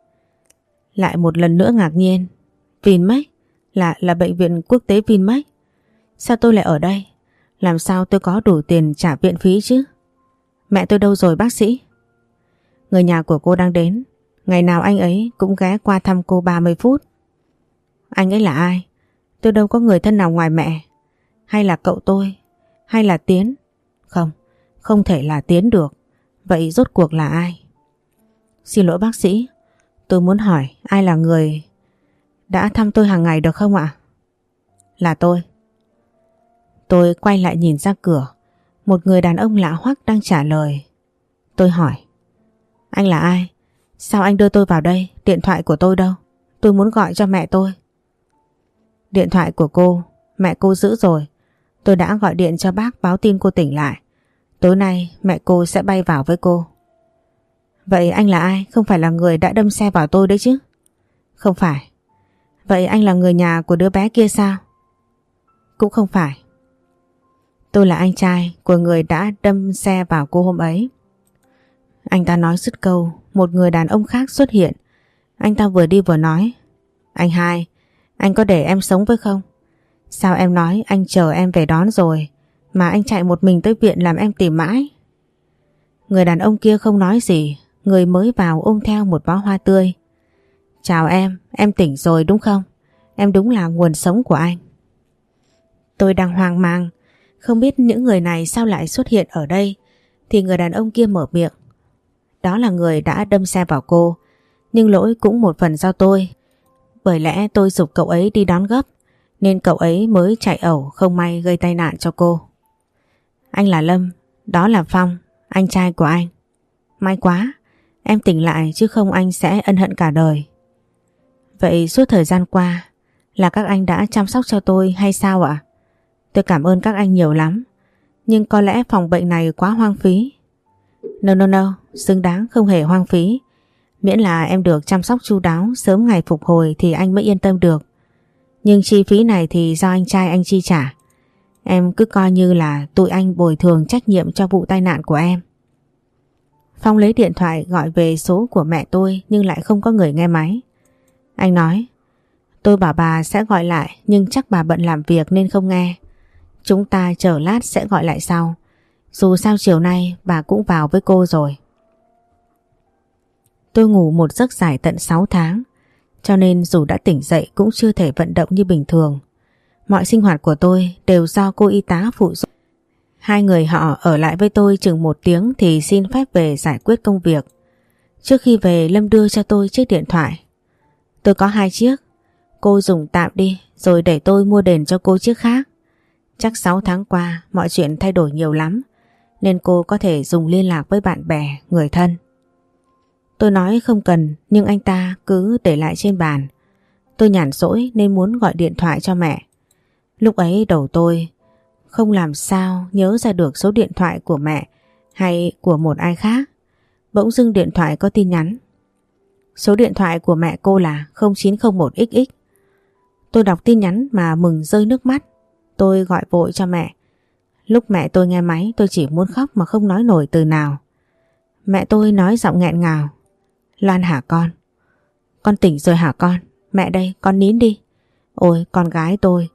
Lại một lần nữa ngạc nhiên. Vinmec? Là bệnh viện quốc tế Vinmec. Sao tôi lại ở đây? Làm sao tôi có đủ tiền trả viện phí chứ? Mẹ tôi đâu rồi bác sĩ? Người nhà của cô đang đến. Ngày nào anh ấy cũng ghé qua thăm cô 30 phút. Anh ấy là ai? Tôi đâu có người thân nào ngoài mẹ. Hay là cậu tôi? Hay là Tiến? Không, không thể là Tiến được. Vậy rốt cuộc là ai? Xin lỗi bác sĩ, tôi muốn hỏi ai là người đã thăm tôi hàng ngày được không ạ? Là tôi. Tôi quay lại nhìn ra cửa. Một người đàn ông lạ hoắc đang trả lời. Tôi hỏi, anh là ai? Sao anh đưa tôi vào đây? Điện thoại của tôi đâu? Tôi muốn gọi cho mẹ tôi. Điện thoại của cô, mẹ cô giữ rồi. Tôi đã gọi điện cho bác báo tin cô tỉnh lại. Tối nay mẹ cô sẽ bay vào với cô. Vậy anh là ai? Không phải là người đã đâm xe vào tôi đấy chứ? Không phải. Vậy anh là người nhà của đứa bé kia sao? Cũng không phải. Tôi là anh trai của người đã đâm xe vào cô hôm ấy. Anh ta nói dứt câu, một người đàn ông khác xuất hiện. Anh ta vừa đi vừa nói, anh hai, anh có để em sống với không? Sao em nói anh chờ em về đón rồi mà anh chạy một mình tới viện làm em tìm mãi? Người đàn ông kia không nói gì. Người mới vào ôm theo một bó hoa tươi. Chào em tỉnh rồi đúng không? Em đúng là nguồn sống của anh. Tôi đang hoang mang, không biết những người này sao lại xuất hiện ở đây. Thì người đàn ông kia mở miệng. Đó là người đã đâm xe vào cô, nhưng lỗi cũng một phần do tôi. Bởi lẽ tôi giục cậu ấy đi đón gấp, nên cậu ấy mới chạy ẩu, không may gây tai nạn cho cô. Anh là Lâm, đó là Phong, anh trai của anh. May quá, em tỉnh lại chứ không anh sẽ ân hận cả đời. Vậy suốt thời gian qua là các anh đã chăm sóc cho tôi hay sao ạ? Tôi cảm ơn các anh nhiều lắm, nhưng có lẽ phòng bệnh này quá hoang phí. No, xứng đáng không hề hoang phí. Miễn là em được chăm sóc chu đáo, sớm ngày phục hồi thì anh mới yên tâm được. Nhưng chi phí này thì do anh trai anh chi trả. Em cứ coi như là tụi anh bồi thường trách nhiệm cho vụ tai nạn của em. Phong lấy điện thoại gọi về số của mẹ tôi nhưng lại không có người nghe máy. Anh nói, tôi bảo bà sẽ gọi lại nhưng chắc bà bận làm việc nên không nghe. Chúng ta chờ lát sẽ gọi lại sau. Dù sao chiều nay bà cũng vào với cô rồi. Tôi ngủ một giấc dài tận 6 tháng, cho nên dù đã tỉnh dậy cũng chưa thể vận động như bình thường. Mọi sinh hoạt của tôi đều do cô y tá phụ giúp. Hai người họ ở lại với tôi chừng 1 tiếng thì xin phép về giải quyết công việc. Trước khi về Lâm đưa cho tôi chiếc điện thoại. Tôi có 2 chiếc, cô dùng tạm đi rồi để tôi mua đền cho cô chiếc khác. Chắc 6 tháng qua mọi chuyện thay đổi nhiều lắm, nên cô có thể dùng liên lạc với bạn bè, người thân. Tôi nói không cần nhưng anh ta cứ để lại trên bàn. Tôi nhàn rỗi nên muốn gọi điện thoại cho mẹ. Lúc ấy đầu tôi không làm sao nhớ ra được số điện thoại của mẹ hay của một ai khác. Bỗng dưng điện thoại có tin nhắn. Số điện thoại của mẹ cô là 0901XX. Tôi đọc tin nhắn mà mừng rơi nước mắt. Tôi gọi vội cho mẹ. Lúc mẹ tôi nghe máy tôi chỉ muốn khóc mà không nói nổi từ nào. Mẹ tôi nói giọng nghẹn ngào. Loan hả con? Con tỉnh rồi hả con? Mẹ đây, con nín đi. Ôi con gái tôi,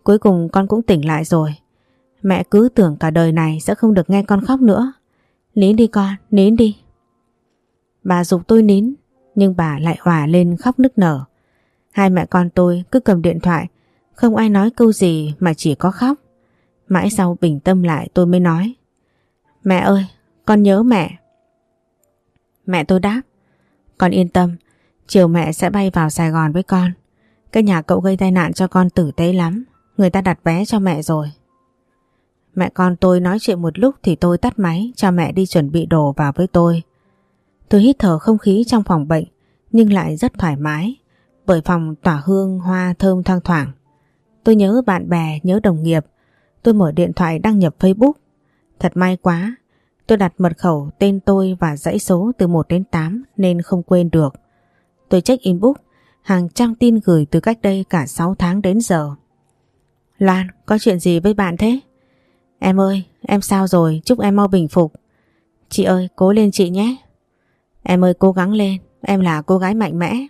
cuối cùng con cũng tỉnh lại rồi. Mẹ cứ tưởng cả đời này sẽ không được nghe con khóc nữa. Nín đi con, nín đi. Bà giục tôi nín, nhưng bà lại òa lên khóc nức nở. Hai mẹ con tôi cứ cầm điện thoại, không ai nói câu gì mà chỉ có khóc. Mãi sau bình tâm lại tôi mới nói: Mẹ ơi, con nhớ mẹ. Mẹ tôi đáp: Con yên tâm, chiều mẹ sẽ bay vào Sài Gòn với con. Cái nhà cậu gây tai nạn cho con tử tế lắm, người ta đặt vé cho mẹ rồi. Mẹ con tôi nói chuyện một lúc thì tôi tắt máy cho mẹ đi chuẩn bị đồ vào với tôi. Tôi hít thở không khí trong phòng bệnh nhưng lại rất thoải mái bởi phòng tỏa hương hoa thơm thoang thoảng. Tôi nhớ bạn bè, nhớ đồng nghiệp. Tôi mở điện thoại đăng nhập Facebook. Thật may quá, tôi đặt mật khẩu tên tôi và dãy số từ 1 đến 8 nên không quên được. Tôi check inbox, hàng trăm tin gửi từ cách đây cả 6 tháng đến giờ. Loan, có chuyện gì với bạn thế? Em ơi, em sao rồi? Chúc em mau bình phục. Chị ơi, cố lên chị nhé. Em ơi, cố gắng lên, em là cô gái mạnh mẽ.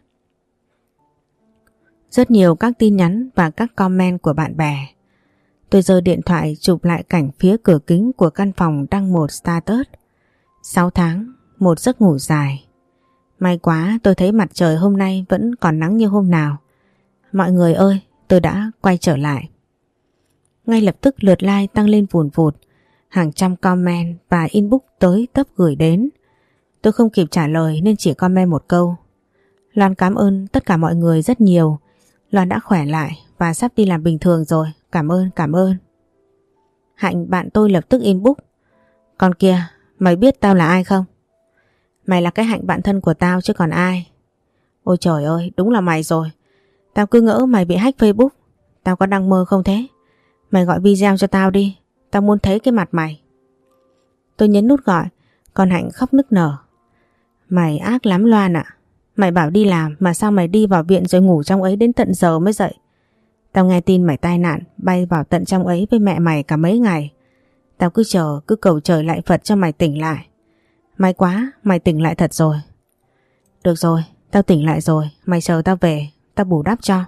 Rất nhiều các tin nhắn và các comment của bạn bè. Tôi giơ điện thoại chụp lại cảnh phía cửa kính của căn phòng đăng một status: 6 tháng, một giấc ngủ dài. May quá tôi thấy mặt trời hôm nay vẫn còn nắng như hôm nào. Mọi người ơi, tôi đã quay trở lại. Ngay lập tức lượt like tăng lên vùn vụt, hàng trăm comment và inbox tới tấp gửi đến. Tôi không kịp trả lời nên chỉ comment một câu: Loan cảm ơn tất cả mọi người rất nhiều. Loan đã khỏe lại và sắp đi làm bình thường rồi. Cảm ơn, cảm ơn. Hạnh bạn tôi lập tức inbox: Con kia, mày biết tao là ai không? Mày là cái Hạnh bạn thân của tao chứ còn ai. Ôi trời ơi, đúng là mày rồi. Tao cứ ngỡ mày bị hack Facebook. Tao có đang mơ không thế? Mày gọi video cho tao đi, tao muốn thấy cái mặt mày. Tôi nhấn nút gọi, còn Hạnh khóc nức nở: Mày ác lắm Loan ạ. Mày bảo đi làm mà sao mày đi vào viện rồi ngủ trong ấy đến tận giờ mới dậy. Tao nghe tin mày tai nạn, bay vào tận trong ấy với mẹ mày cả mấy ngày. Tao cứ chờ, cứ cầu trời lạy Phật cho mày tỉnh lại. May quá, mày tỉnh lại thật rồi. Được rồi, tao tỉnh lại rồi, mày chờ tao về, tao bù đắp cho.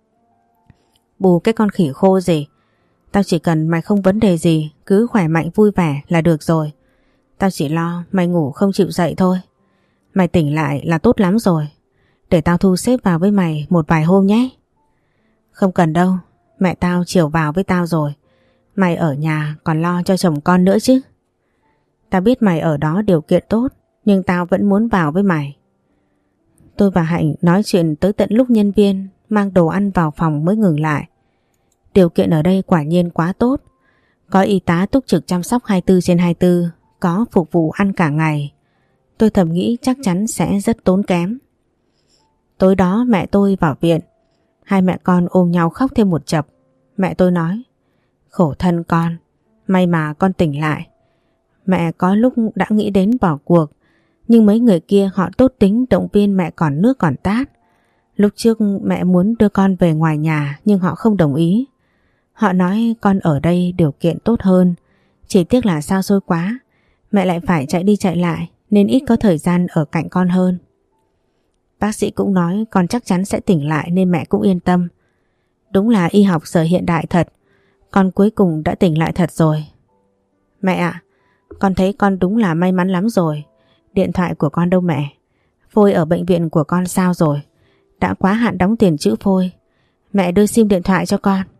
Bù cái con khỉ khô gì. Tao chỉ cần mày không vấn đề gì, cứ khỏe mạnh vui vẻ là được rồi. Tao chỉ lo mày ngủ không chịu dậy thôi. Mày tỉnh lại là tốt lắm rồi. Để tao thu xếp vào với mày một vài hôm nhé. Không cần đâu, mẹ tao chiều vào với tao rồi. Mày ở nhà còn lo cho chồng con nữa chứ. Tao biết mày ở đó điều kiện tốt, nhưng tao vẫn muốn vào với mày. Tôi và Hạnh nói chuyện tới tận lúc nhân viên mang đồ ăn vào phòng mới ngừng lại. Điều kiện ở đây quả nhiên quá tốt. Có y tá túc trực chăm sóc 24/24, có phục vụ ăn cả ngày. Tôi thầm nghĩ chắc chắn sẽ rất tốn kém. Tối đó mẹ tôi vào viện. Hai mẹ con ôm nhau khóc thêm một chập. Mẹ tôi nói: Khổ thân con, may mà con tỉnh lại. Mẹ có lúc đã nghĩ đến bỏ cuộc, nhưng mấy người kia họ tốt tính động viên mẹ còn nước còn tát. Lúc trước mẹ muốn đưa con về ngoài nhà nhưng họ không đồng ý. Họ nói con ở đây điều kiện tốt hơn, chỉ tiếc là sao xôi quá, mẹ lại phải chạy đi chạy lại nên ít có thời gian ở cạnh con hơn. Bác sĩ cũng nói con chắc chắn sẽ tỉnh lại nên mẹ cũng yên tâm. Đúng là y học giờ hiện đại thật, con cuối cùng đã tỉnh lại thật rồi. Mẹ ạ, con thấy con đúng là may mắn lắm rồi. Điện thoại của con đâu mẹ? Phôi ở bệnh viện của con sao rồi? Đã quá hạn đóng tiền chữ phôi. Mẹ đưa sim điện thoại cho con.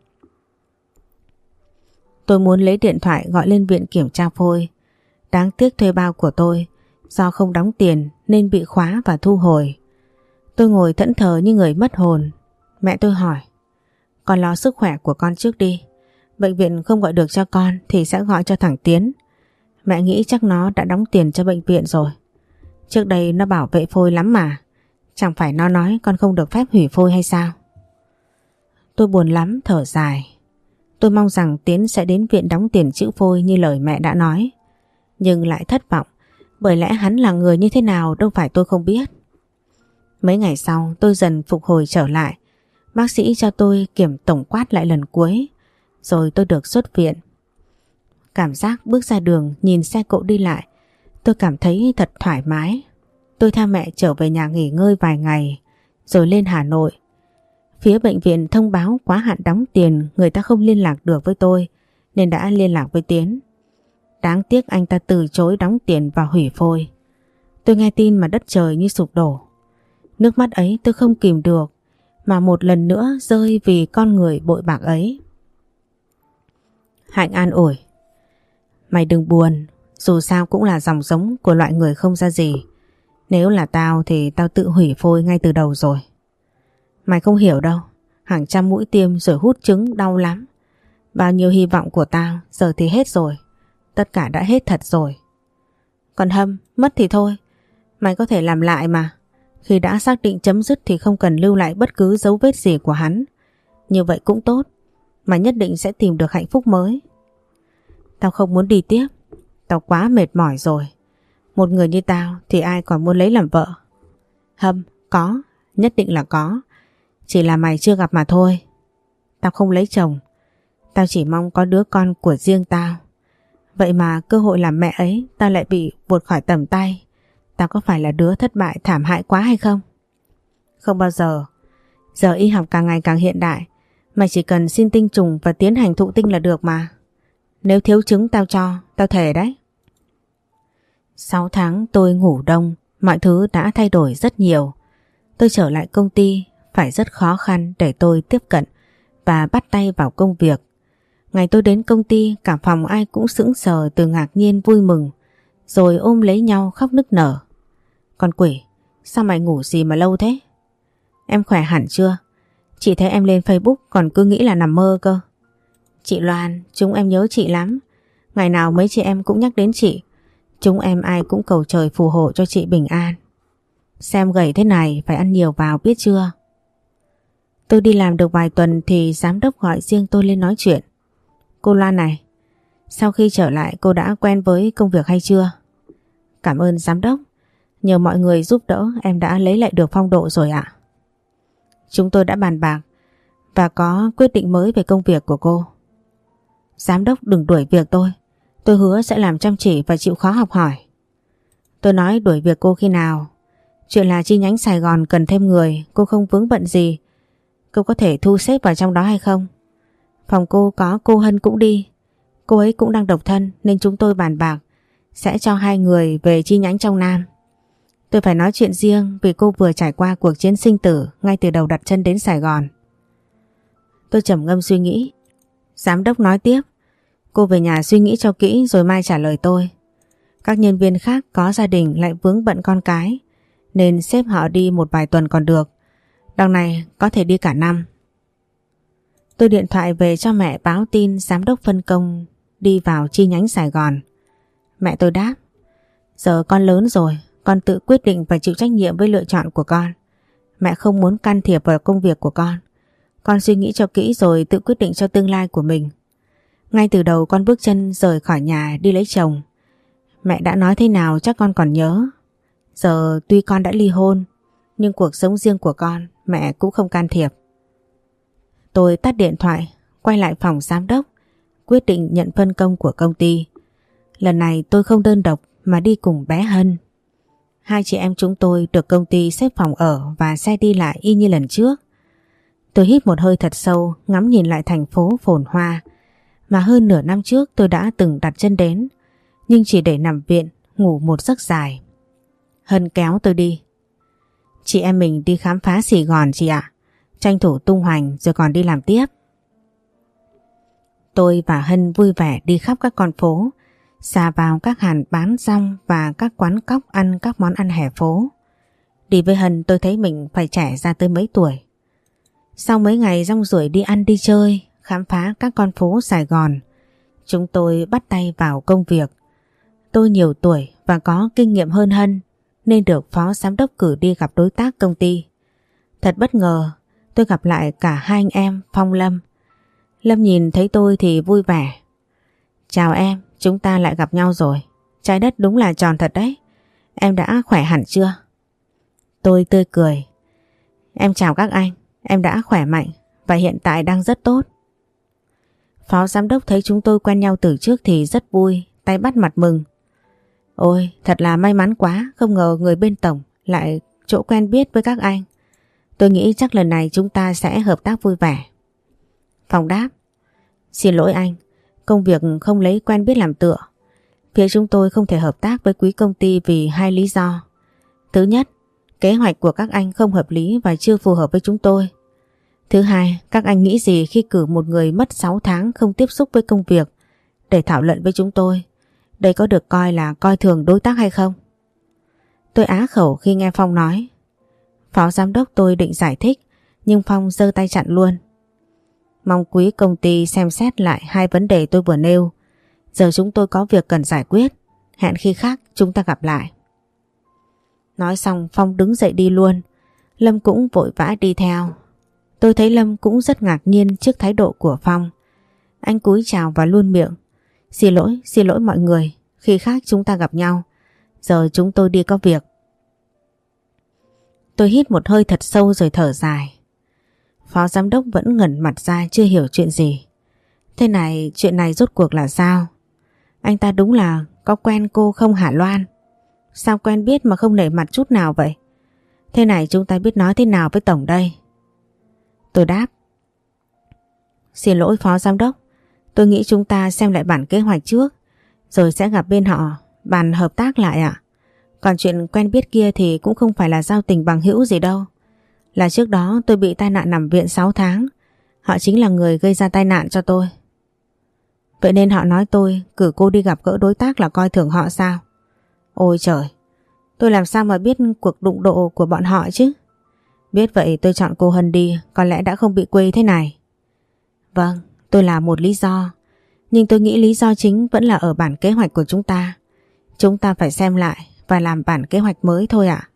Tôi muốn lấy điện thoại gọi lên viện kiểm tra phôi. Đáng tiếc thuê bao của tôi do không đóng tiền nên bị khóa và thu hồi. Tôi ngồi thẫn thờ như người mất hồn. Mẹ tôi hỏi: Con lo sức khỏe của con trước đi. Bệnh viện không gọi được cho con thì sẽ gọi cho thằng Tiến. Mẹ nghĩ chắc nó đã đóng tiền cho bệnh viện rồi. Trước đây nó bảo vệ phôi lắm mà. Chẳng phải nó nói con không được phép hủy phôi hay sao? Tôi buồn lắm, thở dài. Tôi mong rằng Tiến sẽ đến viện đóng tiền chữa phôi như lời mẹ đã nói. Nhưng lại thất vọng, bởi lẽ hắn là người như thế nào đâu phải tôi không biết. Mấy ngày sau tôi dần phục hồi trở lại. Bác sĩ cho tôi kiểm tổng quát lại lần cuối, rồi tôi được xuất viện. Cảm giác bước ra đường nhìn xe cộ đi lại, tôi cảm thấy thật thoải mái. Tôi theo mẹ trở về nhà nghỉ ngơi vài ngày, rồi lên Hà Nội. Phía bệnh viện thông báo quá hạn đóng tiền, người ta không liên lạc được với tôi nên đã liên lạc với Tiến. Đáng tiếc anh ta từ chối đóng tiền và hủy phôi. Tôi nghe tin mà đất trời như sụp đổ. Nước mắt ấy tôi không kìm được mà một lần nữa rơi vì con người bội bạc ấy. Hạnh an ủi: mày đừng buồn, dù sao cũng là dòng giống của loại người không ra gì. Nếu là tao thì tao tự hủy phôi ngay từ đầu rồi. Mày không hiểu đâu, hàng trăm mũi tiêm rồi hút trứng đau lắm. Bao nhiêu hy vọng của tao giờ thì hết rồi. Tất cả đã hết thật rồi. Còn Hâm, mất thì thôi, mày có thể làm lại mà. Khi đã xác định chấm dứt thì không cần lưu lại bất cứ dấu vết gì của hắn. Như vậy cũng tốt, mày nhất định sẽ tìm được hạnh phúc mới. Tao không muốn đi tiếp, tao quá mệt mỏi rồi. Một người như tao thì ai còn muốn lấy làm vợ. Hâm, có, nhất định là có. Chỉ là mày chưa gặp mà thôi. Tao không lấy chồng, tao chỉ mong có đứa con của riêng tao. Vậy mà cơ hội làm mẹ ấy tao lại bị vụt khỏi tầm tay. Tao có phải là đứa thất bại thảm hại quá hay không? Không bao giờ. Giờ y học càng ngày càng hiện đại, mày chỉ cần xin tinh trùng và tiến hành thụ tinh là được mà. Nếu thiếu trứng tao cho, tao thề đấy. 6 tháng tôi ngủ đông, mọi thứ đã thay đổi rất nhiều. Tôi trở lại công ty phải rất khó khăn để tôi tiếp cận và bắt tay vào công việc. Ngày tôi đến công ty, cả phòng ai cũng sững sờ từ ngạc nhiên vui mừng, rồi ôm lấy nhau khóc nức nở. Con quỷ, sao mày ngủ gì mà lâu thế? Em khỏe hẳn chưa? Chị thấy em lên Facebook còn cứ nghĩ là nằm mơ cơ. Chị Loan, chúng em nhớ chị lắm. Ngày nào mấy chị em cũng nhắc đến chị. Chúng em ai cũng cầu trời phù hộ cho chị bình an. Xem gầy thế này phải ăn nhiều vào biết chưa? Tôi đi làm được vài tuần thì giám đốc gọi riêng tôi lên nói chuyện. Cô Loan này, sau khi trở lại cô đã quen với công việc hay chưa? Cảm ơn giám đốc, nhờ mọi người giúp đỡ em đã lấy lại được phong độ rồi ạ. Chúng tôi đã bàn bạc và có quyết định mới về công việc của cô. Giám đốc đừng đuổi việc tôi hứa sẽ làm chăm chỉ và chịu khó học hỏi. Tôi nói đuổi việc cô khi nào? Chuyện là chi nhánh Sài Gòn cần thêm người, cô không vướng bận gì. Cô có thể thu xếp vào trong đó hay không? Phòng cô có cô Hân cũng đi. Cô ấy cũng đang độc thân nên chúng tôi bàn bạc sẽ cho 2 người về chi nhánh trong Nam. Tôi phải nói chuyện riêng vì cô vừa trải qua cuộc chiến sinh tử ngay từ đầu đặt chân đến Sài Gòn. Tôi trầm ngâm suy nghĩ. Giám đốc nói tiếp. Cô về nhà suy nghĩ cho kỹ rồi mai trả lời tôi. Các nhân viên khác có gia đình lại vướng bận con cái nên xếp họ đi một vài tuần còn được. Đằng này có thể đi cả năm. Tôi điện thoại về cho mẹ báo tin giám đốc phân công đi vào chi nhánh Sài Gòn. Mẹ tôi đáp: giờ con lớn rồi, con tự quyết định và chịu trách nhiệm với lựa chọn của con. Mẹ không muốn can thiệp vào công việc của con. Con suy nghĩ cho kỹ rồi tự quyết định cho tương lai của mình. Ngay từ đầu con bước chân rời khỏi nhà đi lấy chồng. Mẹ đã nói thế nào chắc con còn nhớ. Giờ tuy con đã ly hôn nhưng cuộc sống riêng của con mẹ cũng không can thiệp. Tôi tắt điện thoại, quay lại phòng giám đốc, quyết định nhận phân công của công ty. Lần này tôi không đơn độc mà đi cùng bé Hân. 2 chị em chúng tôi được công ty xếp phòng ở và xe đi lại y như lần trước. Tôi hít một hơi thật sâu, ngắm nhìn lại thành phố phồn hoa mà hơn nửa năm trước tôi đã từng đặt chân đến, nhưng chỉ để nằm viện, ngủ một giấc dài. Hân kéo tôi đi. Chị em mình đi khám phá Sài Gòn chị ạ. Tranh thủ tung hoành rồi còn đi làm tiếp. Tôi và Hân vui vẻ đi khắp các con phố, xà vào các hàng bán rong và các quán cóc ăn các món ăn hè phố. Đi với Hân tôi thấy mình phải trẻ ra tới mấy tuổi. Sau mấy ngày rong ruổi đi ăn đi chơi, khám phá các con phố Sài Gòn, chúng tôi bắt tay vào công việc. Tôi nhiều tuổi và có kinh nghiệm hơn Hân nên được phó giám đốc cử đi gặp đối tác công ty. Thật bất ngờ, tôi gặp lại cả 2 anh em Phong Lâm. Lâm nhìn thấy tôi thì vui vẻ. Chào em, chúng ta lại gặp nhau rồi. Trái đất đúng là tròn thật đấy. Em đã khỏe hẳn chưa? Tôi tươi cười. Em chào các anh, em đã khỏe mạnh và hiện tại đang rất tốt. Phó giám đốc thấy chúng tôi quen nhau từ trước thì rất vui, tay bắt mặt mừng. Ôi, thật là may mắn quá, không ngờ người bên tổng lại chỗ quen biết với các anh. Tôi nghĩ chắc lần này chúng ta sẽ hợp tác vui vẻ. Phong đáp: Xin lỗi anh, công việc không lấy quen biết làm tựa. Phía chúng tôi không thể hợp tác với quý công ty vì hai lý do. Thứ nhất, kế hoạch của các anh không hợp lý và chưa phù hợp với chúng tôi. Thứ hai, các anh nghĩ gì khi cử một người mất 6 tháng không tiếp xúc với công việc để thảo luận với chúng tôi? Đây có được coi là coi thường đối tác hay không? Tôi á khẩu khi nghe Phong nói. Phó giám đốc tôi định giải thích, nhưng Phong giơ tay chặn luôn. Mong quý công ty xem xét lại hai vấn đề tôi vừa nêu. Giờ chúng tôi có việc cần giải quyết. Hẹn khi khác chúng ta gặp lại. Nói xong Phong đứng dậy đi luôn. Lâm cũng vội vã đi theo. Tôi thấy Lâm cũng rất ngạc nhiên trước thái độ của Phong. Anh cúi chào và luôn miệng: xin lỗi mọi người, khi khác chúng ta gặp nhau. Giờ chúng tôi đi có việc. Tôi hít một hơi thật sâu rồi thở dài. Phó giám đốc vẫn ngẩn mặt ra chưa hiểu chuyện gì. Thế này, chuyện này rốt cuộc là sao? Anh ta đúng là có quen cô không hả Loan? Sao quen biết mà không nể mặt chút nào vậy? Thế này chúng ta biết nói thế nào với tổng đây? Tôi đáp: Xin lỗi phó giám đốc, tôi nghĩ chúng ta xem lại bản kế hoạch trước, rồi sẽ gặp bên họ bàn hợp tác lại ạ. Còn chuyện quen biết kia thì cũng không phải là giao tình bằng hữu gì đâu. Là trước đó tôi bị tai nạn nằm viện 6 tháng. Họ chính là người gây ra tai nạn cho tôi. Vậy nên họ nói tôi cử cô đi gặp gỡ đối tác là coi thường họ sao? Ôi trời, tôi làm sao mà biết cuộc đụng độ của bọn họ chứ? Biết vậy tôi chọn cô Hân đi, có lẽ đã không bị quê thế này. Vâng, tôi là một lý do. Nhưng tôi nghĩ lý do chính vẫn là ở bản kế hoạch của chúng ta. Chúng ta phải xem lại và làm bản kế hoạch mới thôi ạ.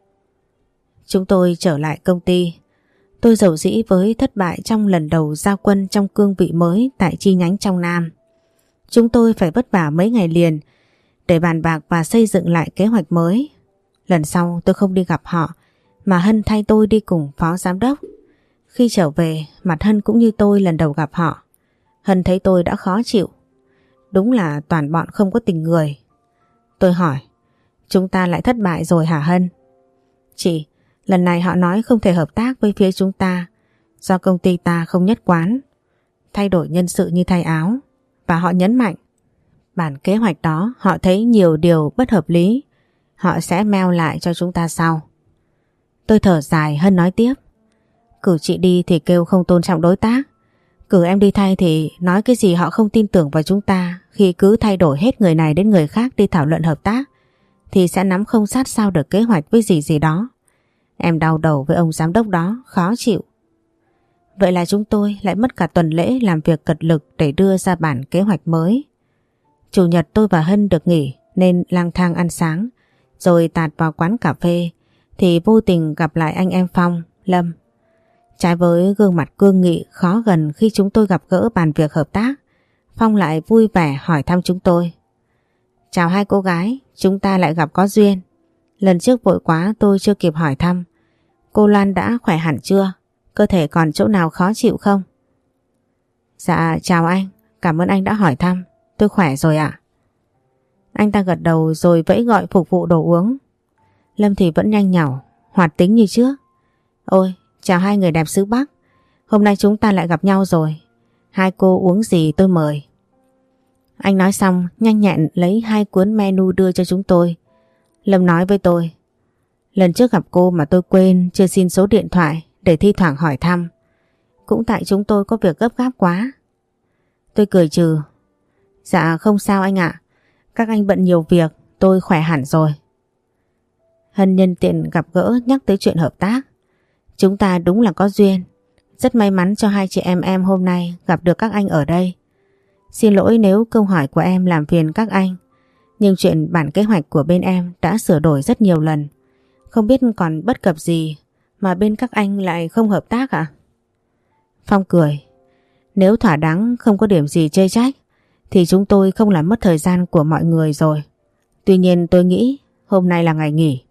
Chúng tôi trở lại công ty. Tôi dầu dĩ với thất bại trong lần đầu ra quân trong cương vị mới tại chi nhánh trong Nam. Chúng tôi phải vất vả mấy ngày liền để bàn bạc và xây dựng lại kế hoạch mới. Lần sau tôi không đi gặp họ mà Hân thay tôi đi cùng phó giám đốc. Khi trở về, mặt Hân cũng như tôi lần đầu gặp họ. Hân thấy tôi đã khó chịu. Đúng là toàn bọn không có tình người. Tôi hỏi: chúng ta lại thất bại rồi hả Hân? Chị, lần này họ nói không thể hợp tác với phía chúng ta do công ty ta không nhất quán, thay đổi nhân sự như thay áo. Và họ nhấn mạnh bản kế hoạch đó họ thấy nhiều điều bất hợp lý, họ sẽ mail lại cho chúng ta sau. Tôi thở dài. Hân nói tiếp: cử chị đi thì kêu không tôn trọng đối tác, cử em đi thay thì nói cái gì họ không tin tưởng vào chúng ta. Khi cứ thay đổi hết người này đến người khác đi thảo luận hợp tác thì sẽ nắm không sát sao được kế hoạch với gì đó. Em đau đầu với ông giám đốc đó, khó chịu. Vậy là chúng tôi lại mất cả tuần lễ làm việc cật lực để đưa ra bản kế hoạch mới. Chủ nhật tôi và Hân được nghỉ nên lang thang ăn sáng, rồi tạt vào quán cà phê thì vô tình gặp lại anh em Phong, Lâm. Trái với gương mặt cương nghị khó gần khi chúng tôi gặp gỡ bàn việc hợp tác, Phong lại vui vẻ hỏi thăm chúng tôi. Chào hai cô gái, chúng ta lại gặp có duyên. Lần trước vội quá tôi chưa kịp hỏi thăm. Cô Loan đã khỏe hẳn chưa? Cơ thể còn chỗ nào khó chịu không? Dạ chào anh, cảm ơn anh đã hỏi thăm. Tôi khỏe rồi ạ. Anh ta gật đầu rồi vẫy gọi phục vụ đồ uống. Lâm thì vẫn nhanh nhảu, hoạt tính như trước. Ôi, chào hai người đẹp xứ Bắc. Hôm nay chúng ta lại gặp nhau rồi. Hai cô uống gì tôi mời. Anh nói xong nhanh nhẹn lấy 2 cuốn menu đưa cho chúng tôi. Lâm nói với tôi: lần trước gặp cô mà tôi quên chưa xin số điện thoại để thi thoảng hỏi thăm. Cũng tại chúng tôi có việc gấp gáp quá. Tôi cười trừ: dạ không sao anh ạ. Các anh bận nhiều việc, tôi khỏe hẳn rồi. Hân nhân tiện gặp gỡ nhắc tới chuyện hợp tác. Chúng ta đúng là có duyên. Rất may mắn cho hai chị em hôm nay gặp được các anh ở đây. Xin lỗi nếu câu hỏi của em làm phiền các anh, nhưng chuyện bản kế hoạch của bên em đã sửa đổi rất nhiều lần. Không biết còn bất cập gì mà bên các anh lại không hợp tác ạ? Phong cười: nếu thỏa đáng không có điểm gì chê trách thì chúng tôi không làm mất thời gian của mọi người rồi. Tuy nhiên tôi nghĩ hôm nay là ngày nghỉ.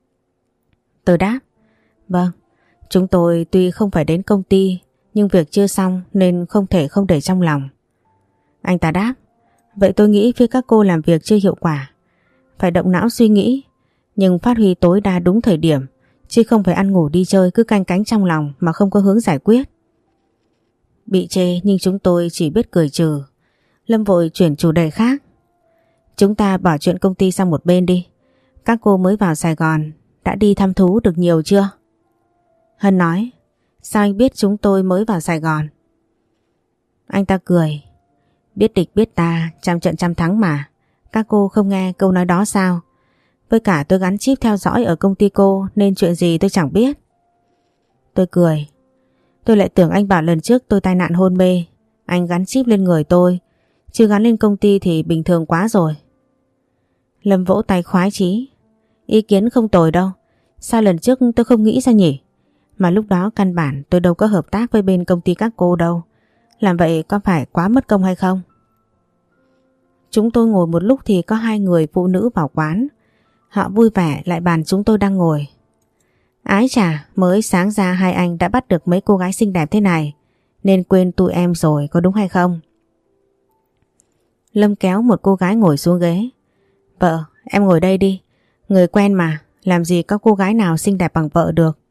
Tôi đáp: vâng, chúng tôi tuy không phải đến công ty nhưng việc chưa xong nên không thể không để trong lòng. Anh ta đáp: vậy tôi nghĩ phía các cô làm việc chưa hiệu quả. Phải động não suy nghĩ, nhưng phát huy tối đa đúng thời điểm, chứ không phải ăn ngủ đi chơi cứ canh cánh trong lòng mà không có hướng giải quyết. Bị chê nhưng chúng tôi chỉ biết cười trừ. Lâm vội chuyển chủ đề khác. Chúng ta bỏ chuyện công ty sang một bên đi. Các cô mới vào Sài Gòn, đã đi thăm thú được nhiều chưa? Hân nói, sao anh biết chúng tôi mới vào Sài Gòn? Anh ta cười, biết địch biết ta, trăm trận trăm thắng mà. Các cô không nghe câu nói đó sao? Với cả tôi gắn chip theo dõi ở công ty cô nên chuyện gì tôi chẳng biết. Tôi cười, tôi lại tưởng anh bảo lần trước tôi tai nạn hôn mê, anh gắn chip lên người tôi, chứ gắn lên công ty thì bình thường quá rồi. Lâm vỗ tay khoái chí, ý kiến không tồi đâu. Sao lần trước tôi không nghĩ ra nhỉ? Mà lúc đó căn bản tôi đâu có hợp tác với bên công ty các cô đâu. Làm vậy có phải quá mất công hay không? Chúng tôi ngồi một lúc thì có hai người phụ nữ vào quán. Họ vui vẻ lại bàn chúng tôi đang ngồi. Ái chà, mới sáng ra hai anh đã bắt được mấy cô gái xinh đẹp thế này, nên quên tụi em rồi, có đúng hay không? Lâm kéo một cô gái ngồi xuống ghế. Vợ, em ngồi đây đi. Người quen mà, làm gì có cô gái nào xinh đẹp bằng vợ được.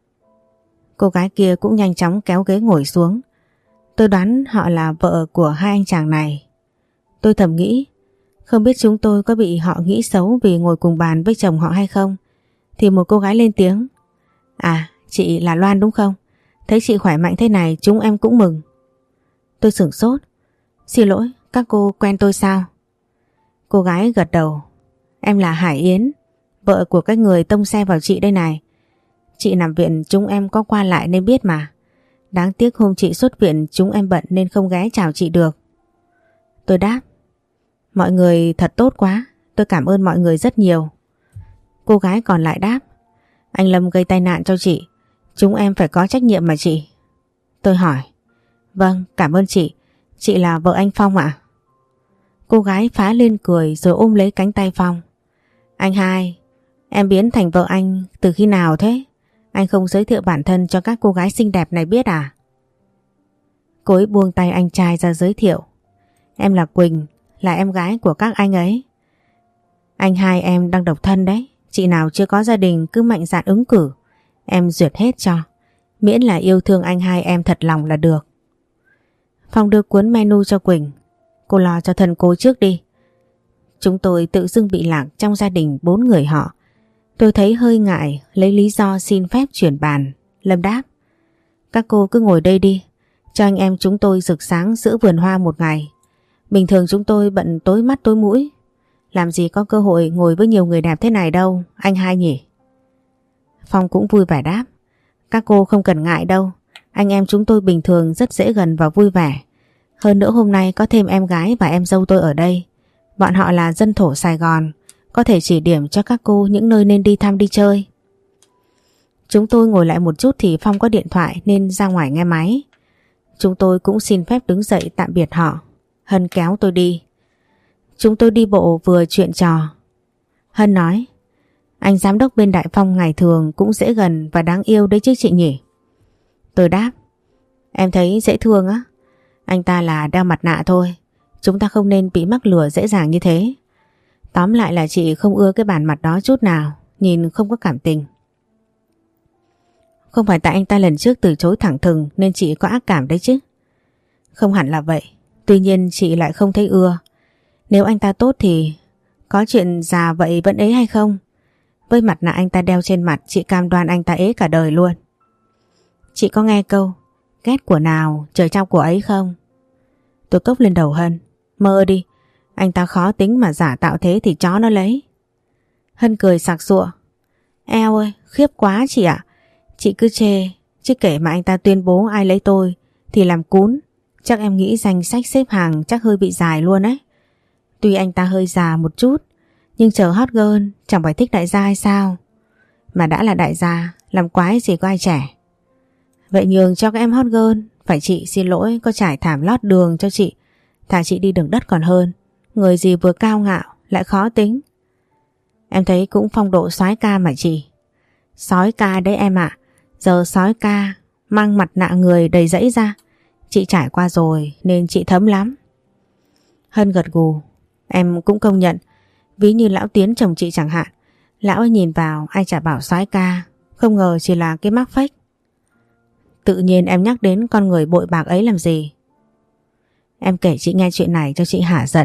Cô gái kia cũng nhanh chóng kéo ghế ngồi xuống. Tôi đoán họ là vợ của hai anh chàng này. Tôi thầm nghĩ, không biết chúng tôi có bị họ nghĩ xấu vì ngồi cùng bàn với chồng họ hay không. Thì một cô gái lên tiếng. À, chị là Loan đúng không? Thấy chị khỏe mạnh thế này chúng em cũng mừng. Tôi sửng sốt. Xin lỗi, các cô quen tôi sao? Cô gái gật đầu. Em là Hải Yến, vợ của cái người tông xe vào chị đây này. Chị nằm viện chúng em có qua lại nên biết mà. Đáng tiếc hôm chị xuất viện chúng em bận nên không ghé chào chị được. Tôi đáp. Mọi người thật tốt quá, tôi cảm ơn mọi người rất nhiều. Cô gái còn lại đáp. Anh Lâm gây tai nạn cho chị, chúng em phải có trách nhiệm mà chị. Tôi hỏi. Vâng, cảm ơn chị. Chị là vợ anh Phong ạ? Cô gái phá lên cười rồi ôm lấy cánh tay Phong. Anh hai, em biến thành vợ anh từ khi nào thế? Anh không giới thiệu bản thân cho các cô gái xinh đẹp này biết à? Cô ấy buông tay anh trai ra giới thiệu. Em là Quỳnh, là em gái của các anh ấy. Anh hai em đang độc thân đấy. Chị nào chưa có gia đình cứ mạnh dạn ứng cử. Em duyệt hết cho. Miễn là yêu thương anh hai em thật lòng là được. Phong đưa cuốn menu cho Quỳnh. Cô lo cho thân cô trước đi. Chúng tôi tự dưng bị lạc trong gia đình 4 người họ. Tôi thấy hơi ngại, lấy lý do xin phép chuyển bàn. Lâm đáp. Các cô cứ ngồi đây đi, cho anh em chúng tôi rực sáng giữa vườn hoa một ngày. Bình thường chúng tôi bận tối mắt tối mũi, làm gì có cơ hội ngồi với nhiều người đẹp thế này đâu, anh hai nhỉ? Phong cũng vui vẻ đáp. Các cô không cần ngại đâu, anh em chúng tôi bình thường rất dễ gần và vui vẻ. Hơn nữa hôm nay có thêm em gái và em dâu tôi ở đây. Bọn họ là dân thổ Sài Gòn, có thể chỉ điểm cho các cô những nơi nên đi thăm đi chơi. Chúng tôi ngồi lại một chút thì Phong có điện thoại nên ra ngoài nghe máy. Chúng tôi cũng xin phép đứng dậy tạm biệt họ. Hân kéo tôi đi. Chúng tôi đi bộ vừa chuyện trò. Hân nói, anh giám đốc bên Đại Phong ngày thường cũng dễ gần và đáng yêu đấy chứ chị nhỉ? Tôi đáp, em thấy dễ thương á. Anh ta là đeo mặt nạ thôi. Chúng ta không nên bị mắc lừa dễ dàng như thế. Tóm lại là chị không ưa cái bản mặt đó chút nào, nhìn không có cảm tình. Không phải tại anh ta lần trước từ chối thẳng thừng nên chị có ác cảm đấy chứ? Không hẳn là vậy. Tuy nhiên chị lại không thấy ưa. Nếu anh ta tốt thì có chuyện già vậy vẫn ế hay không? Với mặt nạ anh ta đeo trên mặt, chị cam đoan anh ta ế cả đời luôn. Chị có nghe câu ghét của nào trời trao của ấy không? Tôi cốc lên đầu Hân. Mơ đi, anh ta khó tính mà giả tạo thế thì chó nó lấy. Hân cười sặc sụa. Eo ơi, khiếp quá chị ạ. Chị cứ chê, chứ kể mà anh ta tuyên bố ai lấy tôi thì làm cún. Chắc em nghĩ danh sách xếp hàng chắc hơi bị dài luôn ấy. Tuy anh ta hơi già một chút, nhưng chờ hot girl chẳng phải thích đại gia hay sao? Mà đã là đại gia, làm quái gì có ai trẻ. Vậy nhường cho các em hot girl. Phải chị xin lỗi có trải thảm lót đường cho chị. Thà chị đi đường đất còn hơn. Người gì vừa cao ngạo lại khó tính. Em thấy cũng phong độ soái ca mà chị. Sói ca đấy em ạ. Giờ sói ca mang mặt nạ người đầy rẫy ra. Chị trải qua rồi nên chị thấm lắm. Hân gật gù. Em cũng công nhận. Ví như lão Tiến chồng chị chẳng hạn. Lão ấy nhìn vào ai chả bảo soái ca. không ngờ chỉ là cái mác fake. Tự nhiên em nhắc đến con người bội bạc ấy làm gì? Em kể chị nghe chuyện này cho chị hả giận.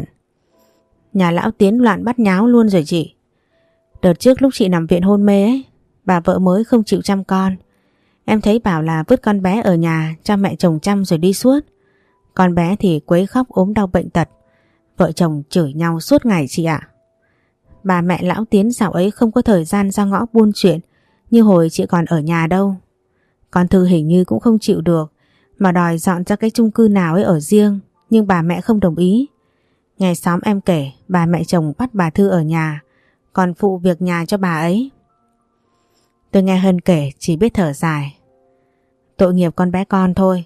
Nhà lão Tiến loạn bắt nháo luôn rồi chị. Đợt trước lúc chị nằm viện hôn mê ấy, bà vợ mới không chịu chăm con. Em thấy bảo là vứt con bé ở nhà cho mẹ chồng chăm rồi đi suốt. Con bé thì quấy khóc ốm đau bệnh tật. Vợ chồng chửi nhau suốt ngày chị ạ. Bà mẹ lão Tiến dạo ấy không có thời gian ra ngõ buôn chuyện như hồi chị còn ở nhà đâu. Con Thư hình như cũng không chịu được mà đòi dọn ra cái chung cư nào ấy ở riêng, nhưng bà mẹ không đồng ý. Nghe xóm em kể bà mẹ chồng bắt bà Thư ở nhà, còn phụ việc nhà cho bà ấy. Tôi nghe Hân kể chỉ biết thở dài. Tội nghiệp con bé con thôi.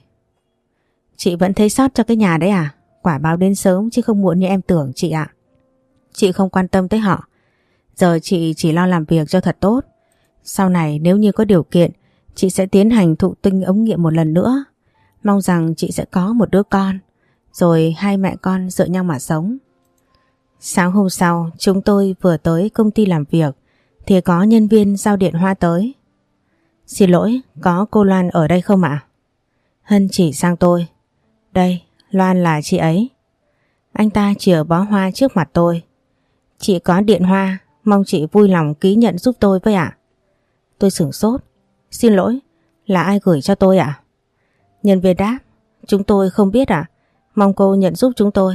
Chị vẫn thấy sót cho cái nhà đấy à? Quả báo đến sớm chứ không muộn như em tưởng chị ạ. Chị không quan tâm tới họ. Giờ chị chỉ lo làm việc cho thật tốt. Sau này nếu như có điều kiện, chị sẽ tiến hành thụ tinh ống nghiệm một lần nữa. Mong rằng chị sẽ có một đứa con, rồi hai mẹ con dựa nhau mà sống. Sáng hôm sau, chúng tôi vừa tới công ty làm việc thì có nhân viên giao điện hoa tới. Xin lỗi, có cô Loan ở đây không ạ? Hân chỉ sang tôi. Đây, Loan là chị ấy. Anh ta chìa bó hoa trước mặt tôi. Chị có điện hoa, mong chị vui lòng ký nhận giúp tôi với ạ. Tôi sửng sốt. Xin lỗi, là ai gửi cho tôi ạ? Nhân viên đáp, chúng tôi không biết ạ. Mong cô nhận giúp chúng tôi.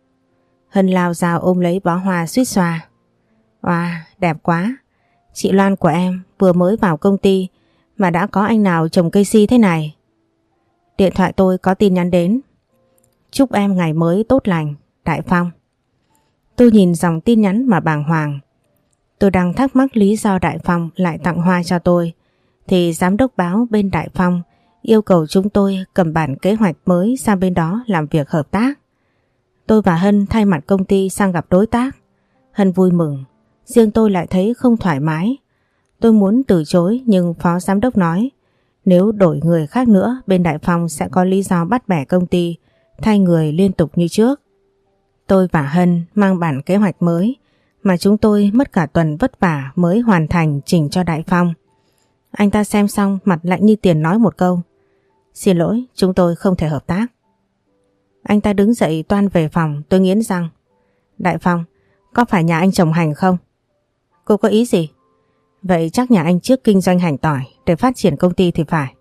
Hân lao ra ôm lấy bó hoa suýt xoa. Wow, đẹp quá. Chị Loan của em vừa mới vào công ty mà đã có anh nào trồng cây si thế này. Điện thoại tôi có tin nhắn đến. Chúc em ngày mới tốt lành, Đại Phong. Tôi nhìn dòng tin nhắn mà bàng hoàng. Tôi đang thắc mắc lý do Đại Phong lại tặng hoa cho tôi, thì giám đốc báo bên Đại Phong yêu cầu chúng tôi cầm bản kế hoạch mới sang bên đó làm việc hợp tác. Tôi và Hân thay mặt công ty sang gặp đối tác. Hân vui mừng, riêng tôi lại thấy không thoải mái. Tôi muốn từ chối nhưng phó giám đốc nói nếu đổi người khác nữa bên Đại Phong sẽ có lý do bắt bẻ công ty, thay người liên tục như trước. Tôi và Hân mang bản kế hoạch mới mà chúng tôi mất cả tuần vất vả mới hoàn thành trình cho Đại Phong. Anh ta xem xong mặt lạnh như tiền nói một câu. Xin lỗi, chúng tôi không thể hợp tác. Anh ta đứng dậy toan về phòng, tôi nghiến răng. Đại Phong, có phải nhà anh trồng hành không? Cô có ý gì? Vậy chắc nhà anh trước kinh doanh hành tỏi để phát triển công ty thì phải.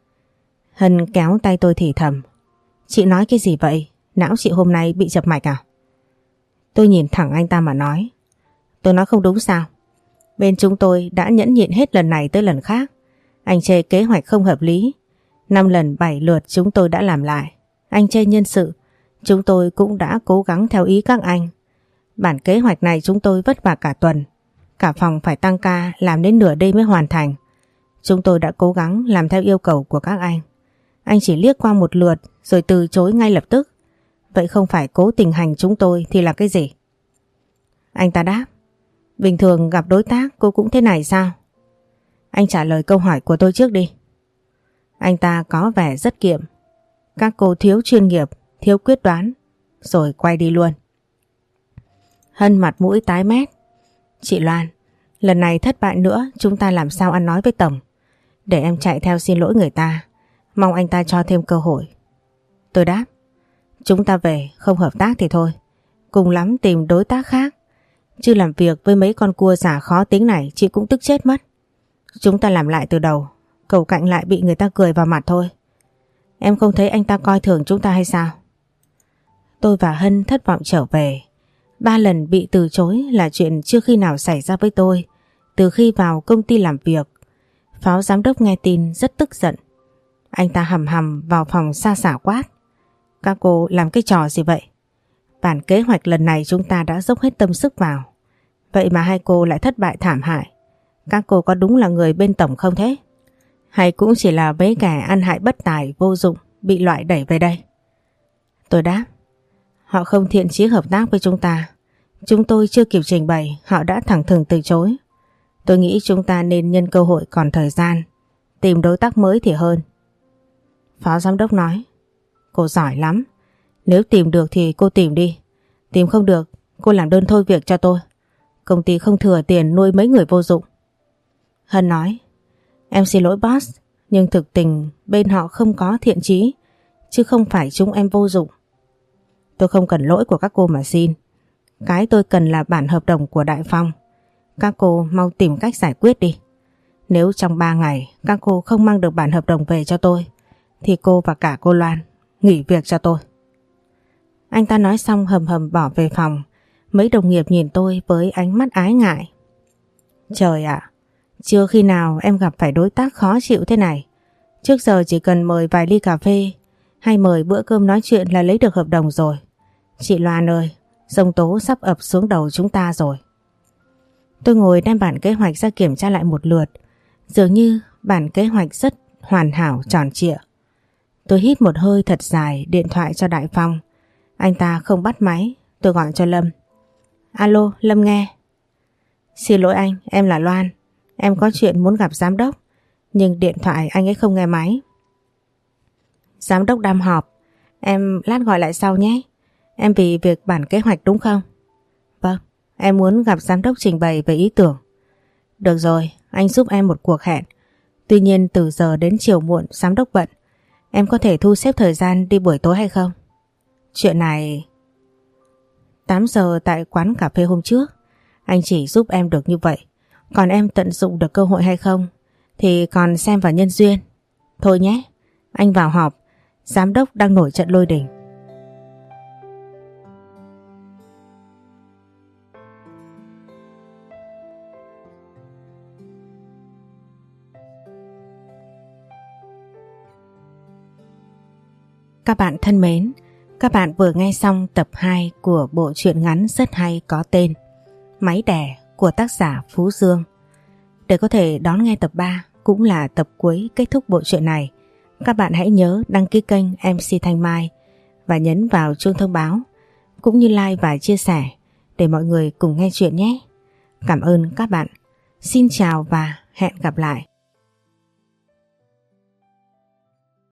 Hân kéo tay tôi thì thầm. Chị nói cái gì vậy? Não chị hôm nay bị chập mạch à? Tôi nhìn thẳng anh ta mà nói. Tôi nói không đúng sao? Bên chúng tôi đã nhẫn nhịn hết lần này tới lần khác. Anh chê kế hoạch không hợp lý. 5 lần 7 lượt chúng tôi đã làm lại. Anh chê nhân sự. Chúng tôi cũng đã cố gắng theo ý các anh. Bản kế hoạch này chúng tôi vất vả cả tuần. Cả phòng phải tăng ca làm đến nửa đêm mới hoàn thành. Chúng tôi đã cố gắng làm theo yêu cầu của các anh. Anh chỉ liếc qua một lượt rồi từ chối ngay lập tức. Vậy không phải cố tình hành chúng tôi thì là cái gì? Anh ta đáp. Bình thường gặp đối tác cô cũng thế này sao? Anh trả lời câu hỏi của tôi trước đi. Anh ta có vẻ rất kiệm. Các cô thiếu chuyên nghiệp, thiếu quyết đoán. Rồi quay đi luôn. Hân mặt mũi tái mét. Chị Loan, lần này thất bại nữa chúng ta làm sao ăn nói với tổng. Để em chạy theo xin lỗi người ta. Mong anh ta cho thêm cơ hội. Tôi đáp. Chúng ta về, không hợp tác thì thôi. Cùng lắm tìm đối tác khác. Chứ làm việc với mấy con cua giả khó tính này chị cũng tức chết mất. Chúng ta làm lại từ đầu. Cầu cạnh lại bị người ta cười vào mặt thôi. Em không thấy anh ta coi thường chúng ta hay sao? Tôi và Hân thất vọng trở về. 3 lần bị từ chối là chuyện chưa khi nào xảy ra với tôi từ khi vào công ty làm việc. Phó giám đốc nghe tin rất tức giận. Anh ta hầm hầm vào phòng sa sả quát. Các cô làm cái trò gì vậy? Bản kế hoạch lần này chúng ta đã dốc hết tâm sức vào. Vậy mà hai cô lại thất bại thảm hại. Các cô có đúng là người bên tổng không thế? Hay cũng chỉ là mấy kẻ ăn hại bất tài vô dụng bị loại đẩy về đây? Tôi đáp. Họ không thiện chí hợp tác với chúng ta. Chúng tôi chưa kịp trình bày họ đã thẳng thừng từ chối. Tôi nghĩ chúng ta nên nhân cơ hội còn thời gian tìm đối tác mới thì hơn. Phó giám đốc nói. Cô giỏi lắm. Nếu tìm được thì cô tìm đi. Tìm không được cô làm đơn thôi việc cho tôi. Công ty không thừa tiền nuôi mấy người vô dụng. Hân nói. Em xin lỗi boss, nhưng thực tình bên họ không có thiện chí, chứ không phải chúng em vô dụng. Tôi không cần lỗi của các cô mà xin. Cái tôi cần là bản hợp đồng của Đại Phong. Các cô mau tìm cách giải quyết đi. Nếu trong 3 ngày các cô không mang được bản hợp đồng về cho tôi, thì cô và cả cô Loan nghỉ việc cho tôi. Anh ta nói xong hầm hầm bỏ về phòng. Mấy đồng nghiệp nhìn tôi với ánh mắt ái ngại. Trời ạ, chưa khi nào em gặp phải đối tác khó chịu thế này. Trước giờ chỉ cần mời vài ly cà phê hay mời bữa cơm nói chuyện là lấy được hợp đồng rồi. Chị Loan ơi, giông tố sắp ập xuống đầu chúng ta rồi. Tôi ngồi đem bản kế hoạch ra kiểm tra lại một lượt. Dường như bản kế hoạch rất hoàn hảo tròn trịa. Tôi hít một hơi thật dài, điện thoại cho Đại Phong. Anh ta không bắt máy. Tôi gọi cho Lâm. Alo, Lâm nghe. Xin lỗi anh, em là Loan. Em có chuyện muốn gặp giám đốc, nhưng điện thoại anh ấy không nghe máy. Giám đốc đang họp, em lát gọi lại sau nhé. Em vì việc bản kế hoạch đúng không? Vâng, em muốn gặp giám đốc trình bày về ý tưởng. Được rồi, anh giúp em một cuộc hẹn. Tuy nhiên từ giờ đến chiều muộn giám đốc bận. Em có thể thu xếp thời gian đi buổi tối hay không? Chuyện này... 8 giờ tại quán cà phê hôm trước, anh chỉ giúp em được như vậy. Còn em tận dụng được cơ hội hay không thì còn xem vào nhân duyên. Thôi nhé, anh vào họp. Giám đốc đang nổi trận lôi đình. Các bạn thân mến, các bạn vừa nghe xong tập 2 của bộ truyện ngắn rất hay có tên Máy đẻ của tác giả Phú Dương. Để có thể đón nghe tập 3 cũng là tập cuối kết thúc bộ truyện này, các bạn hãy nhớ đăng ký kênh MC Thanh Mai và nhấn vào chuông thông báo, cũng như like và chia sẻ để mọi người cùng nghe chuyện nhé. Cảm ơn các bạn. Xin chào và hẹn gặp lại.